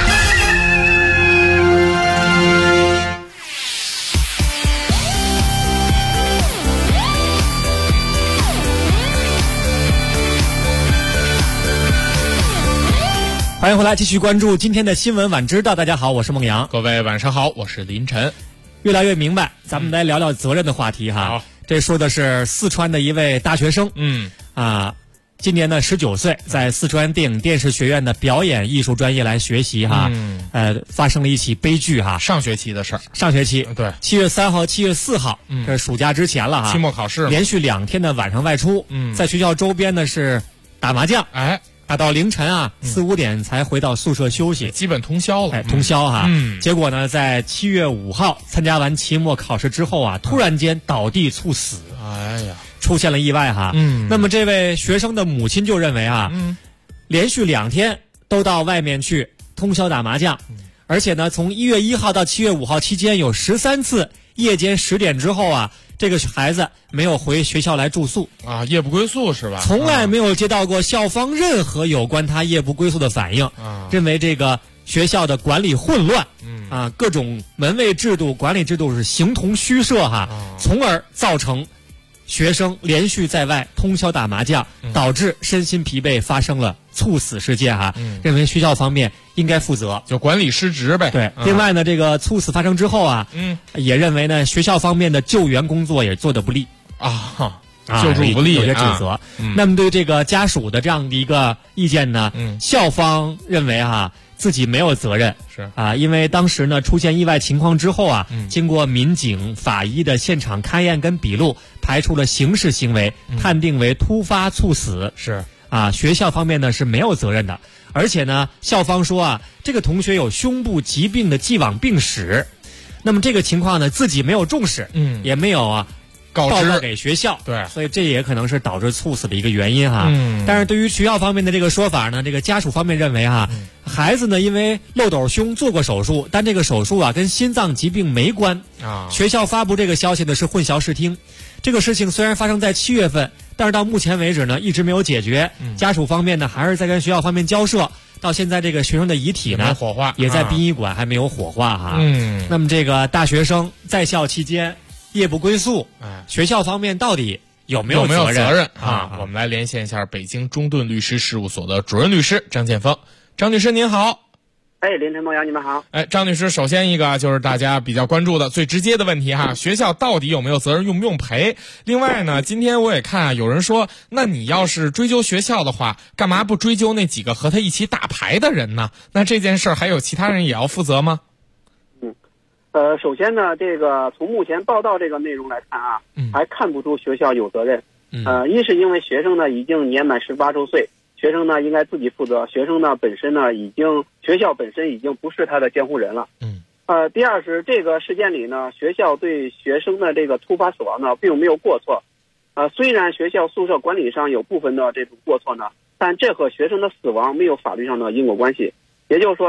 欢迎回来，继续关注今天的新闻晚知道。大家好，我是孟阳。 各位晚上好，我是林晨。 越来越明白，咱们来聊聊责任的话题哈。 好， 这说的是四川的一位大学生。今年呢19岁，在四川电影电视学院的表演艺术专业来学习哈。发生了一起悲剧哈。 上学期的事儿。 上学期对 ，7月3号、7月4号，这是暑假之前了哈。 期末考试连续2天的晚上外出，在学校周边呢是打麻将。打到凌晨4、5点才回到宿舍休息， 基本通宵了。 通宵哈。结果呢，在7月5号参加完期末考试之后突然间倒地猝死。 哎呀， 出现了意外哈。那么这位学生的母亲就认为连续2天都到外面去通宵打麻将，而且呢，从1月1号到7月5号期间有13次夜间10点之后这个孩子没有回学校来住宿夜不归宿是吧？ 从来没有接到过校方任何有关他夜不归宿的反应，认为这个学校的管理混乱，各种门卫制度、管理制度是形同虚设从而造成学生连续在外通宵打麻将，导致身心疲惫，发生了猝死事件认为学校方面应该负责， 就管理失职呗。 对，另外呢，这个猝死发生之后也认为呢学校方面的救援工作也做得不力救助不力， 有些指责。那么对这个家属的这样的一个意见呢，校方认为自己没有责任， 是因为当时呢出现意外情况之后经过民警、法医的现场勘验跟笔录，排除了刑事行为，判定为突发猝死。 是学校方面呢是没有责任的，而且呢校方说这个同学有胸部疾病的既往病史，那么这个情况呢自己没有重视，也没有报告给学校， 对， 所以这也可能是导致猝死的一个原因但是对于学校方面的这个说法呢，这个家属方面认为孩子呢因为漏斗胸做过手术，但这个手术跟心脏疾病没关学校发布这个消息呢是混淆视听。这个事情虽然发生在7月份，但是到目前为止呢一直没有解决，家属方面呢还是在跟学校方面交涉，到现在这个学生的遗体呢火化， 也在殡仪馆还没有火化那么这个大学生在校期间夜不归宿，学校方面到底有没有责任我们来连线一下北京中盾律师事务所的主任律师张建峰。张律师您好。 林晨、孟阳，你们好。 张律师，首先一个就是大家比较关注的最直接的问题学校到底有没有责任，用不用赔？另外呢，今天我也看有人说，那你要是追究学校的话，干嘛不追究那几个和他一起打牌的人呢？那这件事还有其他人也要负责吗？ 首先呢，这个从目前报道这个内容来看还看不出学校有责任。一是因为学生呢已经年满18周岁，学生呢应该自己负责，学生呢本身呢学校本身已经不是他的监护人了。第二是这个事件里呢，学校对学生的这个突发死亡呢并没有过错。虽然学校宿舍管理上有部分的这种过错呢，但这和学生的死亡没有法律上的因果关系。也就是说，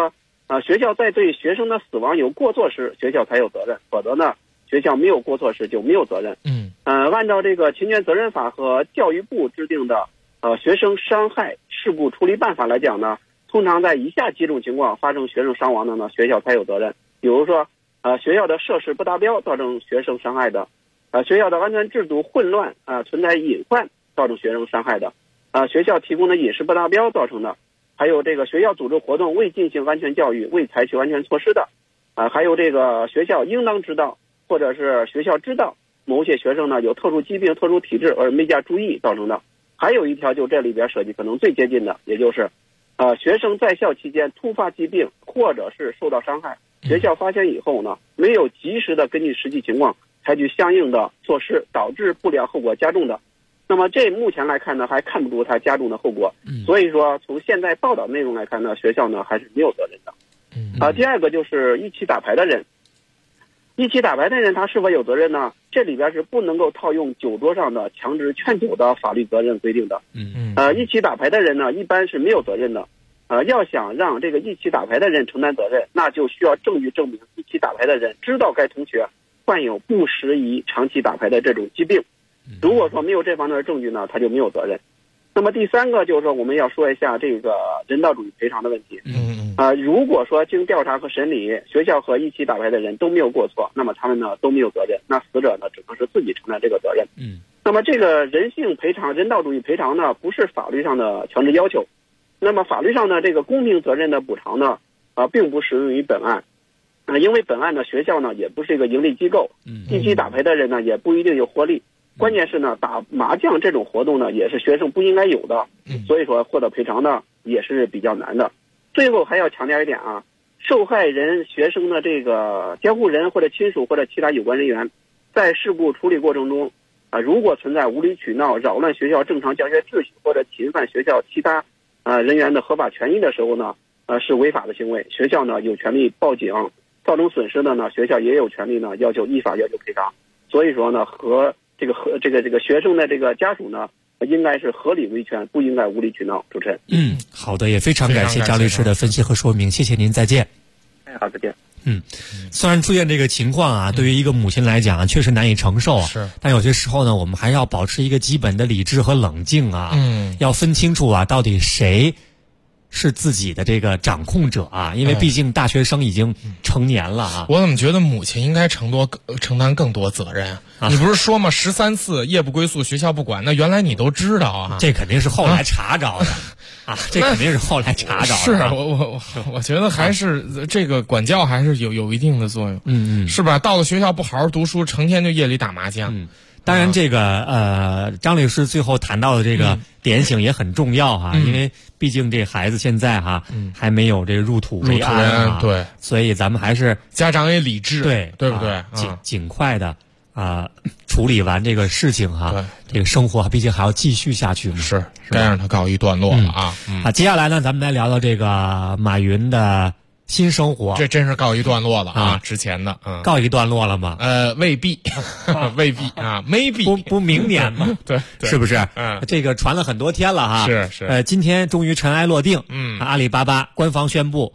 学校在对学生的死亡有过错时，学校才有责任，否则呢，学校没有过错时就没有责任。按照这个侵权责任法和教育部制定的学生伤害事故处理办法来讲呢，通常在以下几种情况发生学生伤亡的呢，学校才有责任。比如说，学校的设施不达标造成学生伤害的，学校的安全制度混乱存在隐患造成学生伤害的，学校提供的饮食不达标造成的，还有这个学校组织活动未进行安全教育、未采取安全措施的，还有这个学校应当知道或者是学校知道某些学生呢有特殊疾病、特殊体质而没加注意造成的。还有一条就这里边涉及可能最接近的，也就是学生在校期间突发疾病或者是受到伤害，学校发现以后呢，没有及时的根据实际情况采取相应的措施，导致不良后果加重的，那么这目前来看呢，还看不出它加重的后果。所以说从现在报道内容来看呢，学校呢还是没有责任的。第二个就是一起打牌的人，一起打牌的人他是否有责任呢？这里边是不能够套用酒桌上的强制劝酒的法律责任规定的。一起打牌的人呢，一般是没有责任的。要想让这个一起打牌的人承担责任，那就需要证据证明一起打牌的人知道该同学患有不适宜长期打牌的这种疾病。如果说没有这方面的证据呢，他就没有责任。那么第三个就是说，我们要说一下这个人道主义赔偿的问题。如果说经调查和审理，学校和一起打牌的人都没有过错，那么他们呢都没有责任，那死者呢只能是自己承担这个责任。那么这个人性赔偿、人道主义赔偿呢，不是法律上的强制要求。那么法律上的这个公平责任的补偿呢，并不适用于本案。因为本案的学校呢也不是一个盈利机构，一起打牌的人呢也不一定有获利。关键是呢，打麻将这种活动呢，也是学生不应该有的，所以说获得赔偿呢也是比较难的。最后还要强调一点受害人学生的这个监护人或者亲属或者其他有关人员，在事故处理过程中如果存在无理取闹、扰乱学校正常教学秩序或者侵犯学校其他人员的合法权益的时候呢，是违法的行为。学校呢有权利报警，造成损失的呢，学校也有权利呢依法要求赔偿。所以说呢，和这个学生的这个家属呢，应该是合理维权，不应该无理取闹。主持人， 好的，也非常感谢张律师的分析和说明，谢谢您，再见。 好，再见。 虽然出现这个情况对于一个母亲来讲确实难以承受但有些时候呢，我们还要保持一个基本的理智和冷静要分清楚到底谁是自己的这个掌控者因为毕竟大学生已经成年了我怎么觉得母亲应该承担更多责任你不是说吗？13次夜不归宿，学校不管，那原来你都知道这肯定是后来查着的这肯定是后来查着的。 是我觉得还是这个管教还是有一定的作用，是吧？到了学校不好好读书，成天就夜里打麻将。 当然，这个张律师最后谈到的这个点醒也很重要因为毕竟这孩子现在还没有这个入土为安对， 所以咱们还是家长也理智，对不对？ 尽快的处理完这个事情这个生活毕竟还要继续下去嘛， 是该让他告一段落了接下来呢，咱们来聊聊这个马云的新生活。 这真是告一段落了之前的告一段落了吗？ 未必未必maybe 不明年吗？ 对， 是不是？这个传了很多天了是今天终于尘埃落定。阿里巴巴官方宣布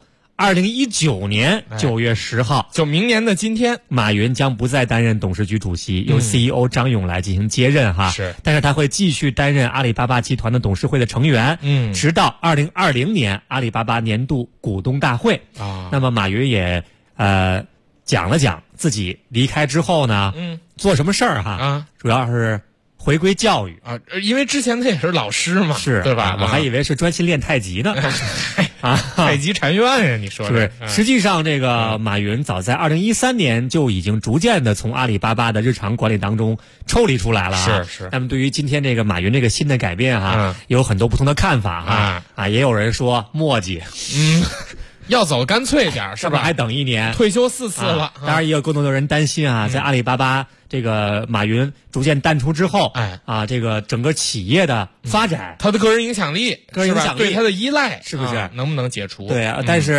，2019年9月10号， 就明年的今天， 马云将不再担任董事局主席，由 CEO 张勇来进行接任但是他会继续担任阿里巴巴集团的董事会的成员，直到2020年阿里巴巴年度股东大会那么马云也讲了讲自己离开之后呢做什么事儿主要是回归教育因为之前他也是老师嘛，对吧？ 我还以为是专心练太极呢太极禅院呀，你说是？实际上，这个马云早在2013年就已经逐渐的从阿里巴巴的日常管理当中抽离出来了是。 那么，对于今天这个马云这个新的改变也有很多不同的看法也有人说墨迹， 要走干脆点是吧？ 还等1年， 退休4次了。 当然，也有更多的人担心在阿里巴巴这个马云逐渐淡出之后，这个整个企业的发展， 他的个人影响力， 对他的依赖， 是不是能不能解除？ 对但是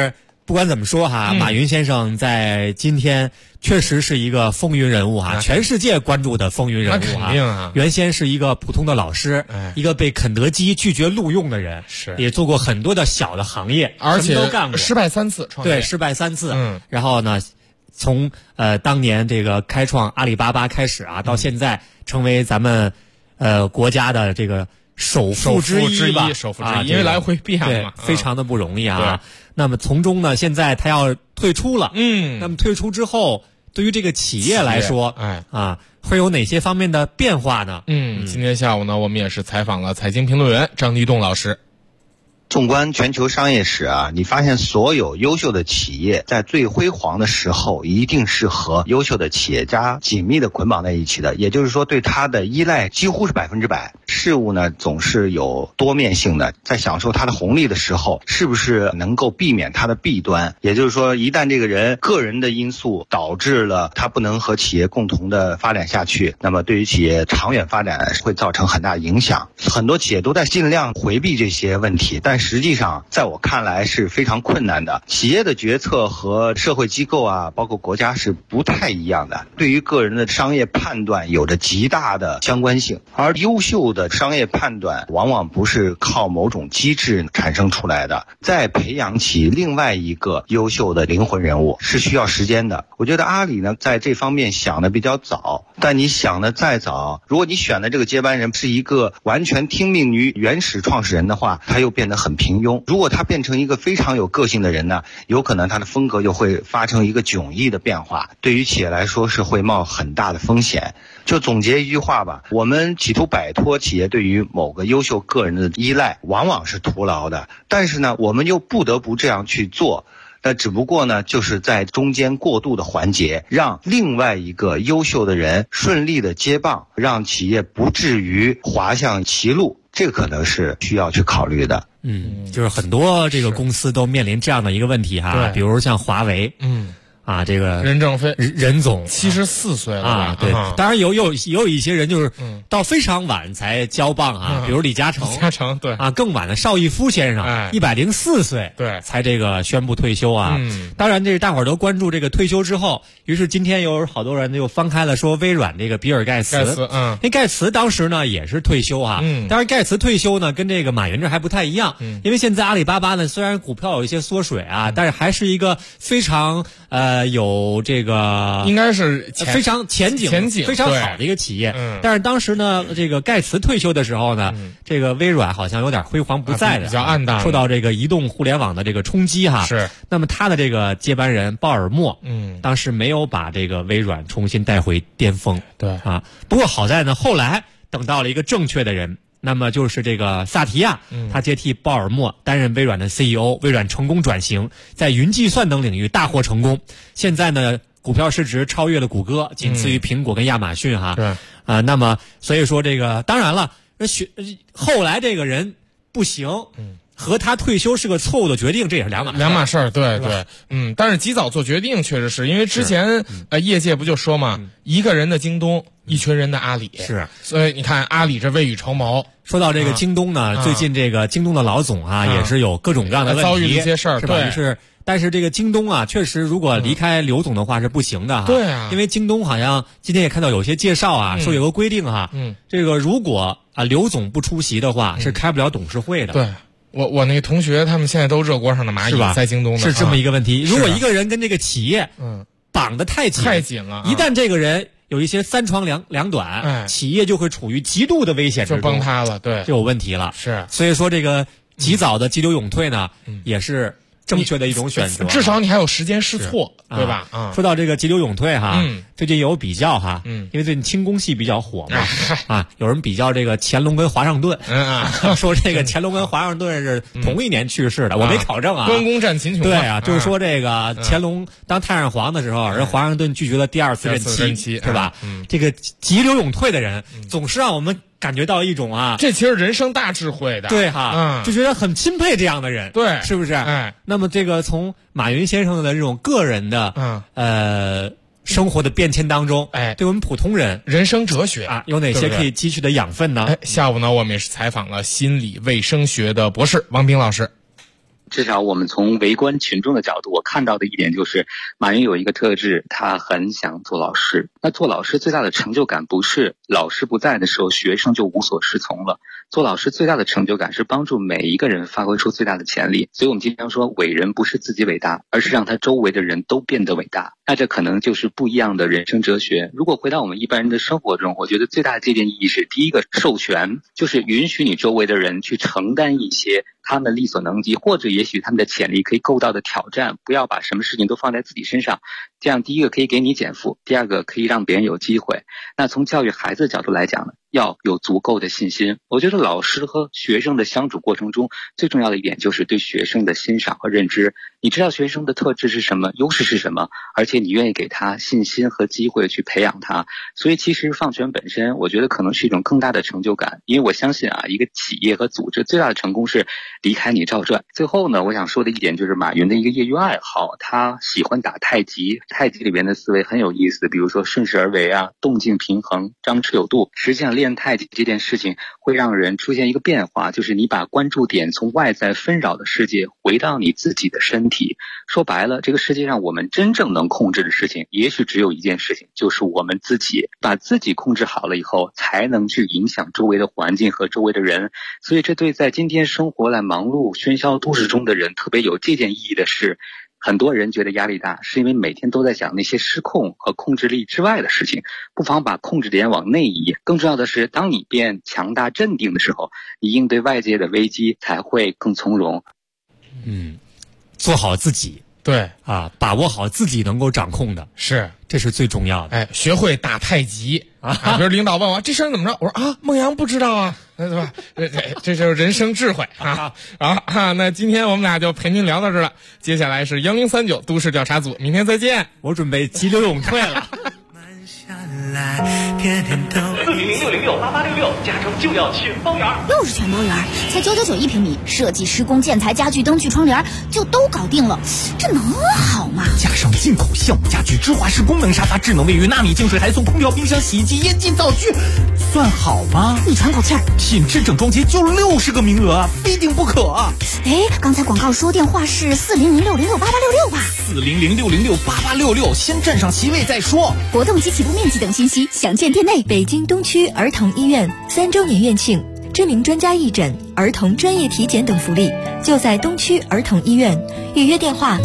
不管怎么说哈，马云先生在今天确实是一个风云人物哈，全世界关注的风云人物哈。原先是一个普通的老师，一个被肯德基拒绝录用的人，也做过很多的小的行业， 而且都干过， 失败3次创业， 对，失败3次。然后呢，从当年这个开创阿里巴巴开始啊，到现在成为咱们国家的这个首富之一吧， 因为来回变嘛， 对，非常的不容易啊。那么从中呢，现在他要退出了，那么退出之后，对于这个企业来说，会有哪些方面的变化呢？ 今天下午呢，我们也是采访了财经评论员张立栋老师。 纵观全球商业史啊，你发现所有优秀的企业在最辉煌的时候，一定是和优秀的企业家紧密的捆绑在一起的，也就是说对它的依赖几乎是100%。事物呢总是有多面性的，在享受它的红利的时候，是不是能够避免它的弊端？也就是说，一旦这个人个人的因素导致了他不能和企业共同的发展下去，那么对于企业长远发展会造成很大影响。很多企业都在尽量回避这些问题，但实际上在我看来是非常困难的。企业的决策和社会机构啊，包括国家是不太一样的，对于个人的商业判断有着极大的相关性。而优秀的商业判断往往不是靠某种机制产生出来的，再培养起另外一个优秀的灵魂人物是需要时间的。我觉得阿里呢在这方面想的比较早，但你想的再早，如果你选的这个接班人是一个完全听命于原始创始人的话，他又变得很平庸。如果他变成一个非常有个性的人呢，有可能他的风格又会发生一个迥异的变化，对于企业来说是会冒很大的风险。就总结一句话吧，我们企图摆脱企业对于某个优秀个人的依赖，往往是徒劳的。但是呢，我们又不得不这样去做。那只不过呢，就是在中间过渡的环节，让另外一个优秀的人顺利的接棒，让企业不至于滑向歧路，这个可能是需要去考虑的。 就是很多这个公司都面临这样的一个问题哈，比如像华为，这个任正非任总 74岁了吧？ 对，当然有一些人就是到非常晚才交棒啊，比如李嘉诚， 对更晚的邵逸夫先生，104岁对才这个宣布退休啊。当然，这个大伙儿都关注这个退休之后，于是今天有好多人又翻开了说微软这个比尔盖茨，那盖茨当时呢也是退休啊，当然盖茨退休呢跟这个马云这还不太一样，因为现在阿里巴巴呢虽然股票有一些缩水啊，但是还是一个非常有这个应该是非常前景非常好的一个企业，但是当时呢，这个盖茨退休的时候呢，这个微软好像有点辉煌不在的， 比较暗淡， 受到这个移动互联网的这个冲击哈。 是。 那么他的这个接班人鲍尔默，当时没有把这个微软重新带回巅峰。 对啊， 不过好在呢，后来等到了一个正确的人。那么就是这个萨提亚，他接替鲍尔默担任微软的 CEO， 微软成功转型，在云计算等领域大获成功。现在呢，股票市值超越了谷歌，仅次于苹果跟亚马逊哈。 对， 那么所以说这个当然了，后来这个人不行。和他退休是个错误的决定，这也是两码事儿。对对，但是及早做决定确实是因为之前业界不就说嘛，一个人的京东，一群人的阿里， 是， 所以你看阿里这未雨绸缪。 说到这个京东呢，最近这个京东的老总也是有各种各样的问题， 遭遇一些事儿， 是吧？但是这个京东啊，确实如果离开刘总的话是不行的哈。 对啊， 因为京东好像今天也看到有些介绍啊，说有个规定哈，这个如果刘总不出席的话，是开不了董事会的。 对。我那个同学他们现在都热锅上的蚂蚁，在京东的是这么一个问题。如果一个人跟这个企业绑得太紧了， 一旦这个人有一些三长两短，企业就会处于极度的危险之中， 就崩塌了，对， 就有问题了。 是， 所以说这个及早的急流勇退呢，也是正确的一种选择， 至少你还有时间试错，对吧？ 说到这个急流勇退哈，最近有比较哈，因为最近轻功戏比较火嘛，有人比较这个乾隆跟华盛顿，说这个乾隆跟华盛顿是同一年去世的，我没考证啊。 关公战秦琼， 对啊，就是说这个乾隆当太上皇的时候，人华盛顿拒绝了第二次任期，是吧？这个急流勇退的人，总是让我们感觉到一种这其实人生大智慧的， 对哈，就觉得很钦佩这样的人， 对， 是不是？那么这个从马云先生的这种个人的生活的变迁当中，对我们普通人人生哲学有哪些可以汲取的养分呢？ 下午呢，我们也是采访了心理卫生学的博士王斌老师。 至少我们从围观群众的角度，我看到的一点就是马云有一个特质，他很想做老师。那做老师最大的成就感不是老师不在的时候学生就无所适从了，做老师最大的成就感是帮助每一个人发挥出最大的潜力。所以我们经常说伟人不是自己伟大，而是让他周围的人都变得伟大。那这可能就是不一样的人生哲学。如果回到我们一般人的生活中，我觉得最大的借鉴意义是第一个授权，就是允许你周围的人去承担一些他们力所能及，或者也许他们的潜力可以够到的挑战，不要把什么事情都放在自己身上。这样第一个可以给你减负，第二个可以让别人有机会。那从教育孩子的角度来讲呢，要有足够的信心。我觉得老师和学生的相处过程中，最重要的一点就是对学生的欣赏和认知。你知道学生的特质是什么，优势是什么，而且你愿意给他信心和机会去培养他。所以其实放权本身，我觉得可能是一种更大的成就感。因为我相信一个企业和组织最大的成功是离开你照转。最后呢，我想说的一点就是马云的一个业余爱好，他喜欢打太极。太极里边的思维很有意思，比如说顺势而为动静平衡，张弛有度。实际上练太极这件事情会让人出现一个变化，就是你把关注点从外在纷扰的世界回到你自己的身体。说白了，这个世界上我们真正能控制的事情也许只有一件事情，就是我们自己。把自己控制好了以后，才能去影响周围的环境和周围的人。所以这对在今天生活在忙碌喧嚣都市中的人特别有借鉴意义的是，很多人觉得压力大，是因为每天都在想那些失控和控制力之外的事情，不妨把控制点往内移。更重要的是，当你变强大镇定的时候，你应对外界的危机才会更从容。 做好自己， 对把握好自己能够掌控的，这是最重要的。 学会打太极比如领导问我这事儿怎么着，我说孟阳不知道啊，对吧？这就是人生智慧那今天我们俩就陪您聊到这儿了。接下来是1039都市调查组，明天再见。 我准备急流勇退了。 4006068866，加州就要全包圆， 又是全包圆，才999一平米，设计、施工、建材、家具、灯具、窗帘就都搞定了，这能好吗？ 加上进口橡木家具、芝华士功能沙发、智能卫浴、纳米净水，还送空调、冰箱、洗衣机、烟机、灶具，算好吗？ 你喘口气儿， 品质整装节就60个名额，非订不可。 刚才广告说电话是4006068866吧 ？4006068866，先占上席位再说。 活动及起步面积等信息详见店内。 北京东区儿童医院3周年院庆，知名专家义诊、儿童专业体检等福利，就在东区儿童医院。预约电话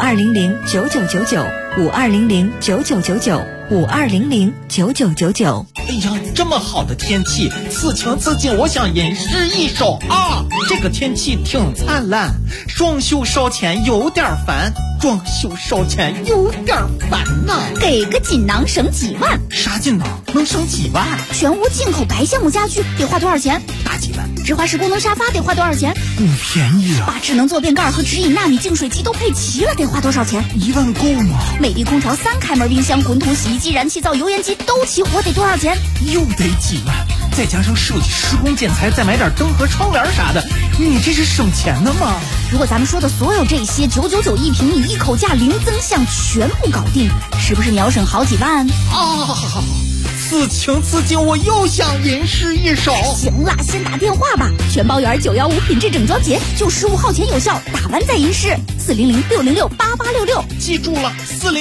52009999，52009999，52009999。 哎呀，这么好的天气，此情此景，我想吟诗一首啊！这个天气挺灿烂，装修烧钱有点烦，装修烧钱有点烦呐。 给个锦囊省几万？ 啥锦囊能省几万？ 全屋进口白橡木家具得花多少钱？ 大几万。 芝华士功能沙发得花多少钱？ 不便宜啊。 把智能坐便盖和直饮纳米净水机都配齐了，得花多少钱 ？1万够吗？ 美的空调、3开门冰箱、滚筒洗衣机、燃气灶、油烟机都齐活，得多少钱？ 又得几万，再加上设计、施工、建材，再买点灯和窗帘啥的，你这是省钱的吗？ 如果咱们说的所有这些999一平米，一口价零增项，全部搞定，是不是秒省好几万？ 此情此景，我又想吟诗一首。 行啦，先打电话吧，全包圆915品质整装节，就15号前有效，打完再吟诗。4006068866， 记住了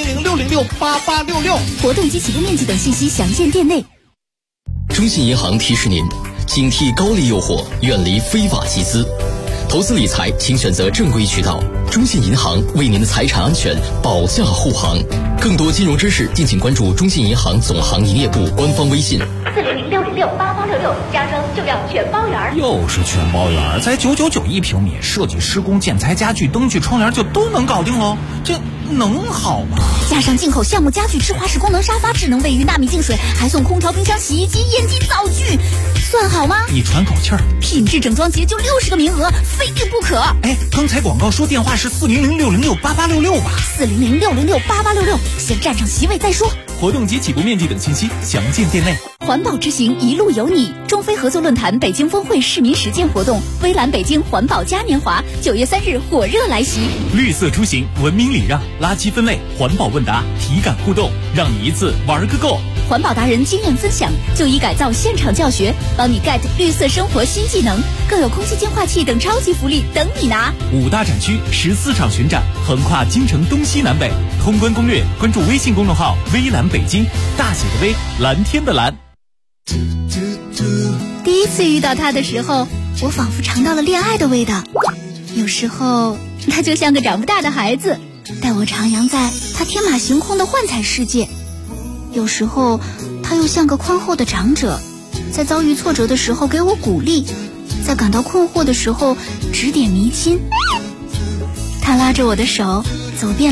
，4006068866。 活动及起步面积等信息详见店内。 中信银行提示您，警惕高利诱惑，远离非法集资。投资理财，请选择正规渠道。中信银行为您的财产安全保驾护航。更多金融知识，敬请关注中信银行总行营业部官方微信。 4006068866，加州就要全包圆。 又是全包圆，才999一平米，设计、施工、建材、家具、灯具、窗帘就都能搞定喽，这能好吗？ 加上进口橡木家具、芝华士功能沙发、智能卫浴、纳米净水，还送空调、冰箱、洗衣机、烟机、灶具，算好吗？ 你喘口气儿。 品质整装节就60个名额，非订不可。 刚才广告说电话是4006068866吧 ？4006068866，先占上席位再说。 活动及起步面积等信息详见店内。 环保之行，一路有你。中非合作论坛北京峰会市民实践活动，微蓝北京环保嘉年华，9月3日火热来袭。 绿色出行，文明礼让，垃圾分类，环保问答，体感互动，让你一次玩个够。 环保达人经验分享，就医改造现场教学，帮你 get 绿色生活新技能，更有空气净化器等超级福利等你拿。 5大展区14场巡展，横跨京城东西南北。通关攻略，关注微信公众号微蓝北京，大写的微，蓝天的蓝。 第一次遇到他的时候，我仿佛尝到了恋爱的味道。有时候他就像个长不大的孩子，带我徜徉在他天马行空的幻彩世界。有时候他又像个宽厚的长者，在遭遇挫折的时候给我鼓励，在感到困惑的时候指点迷津。他拉着我的手走遍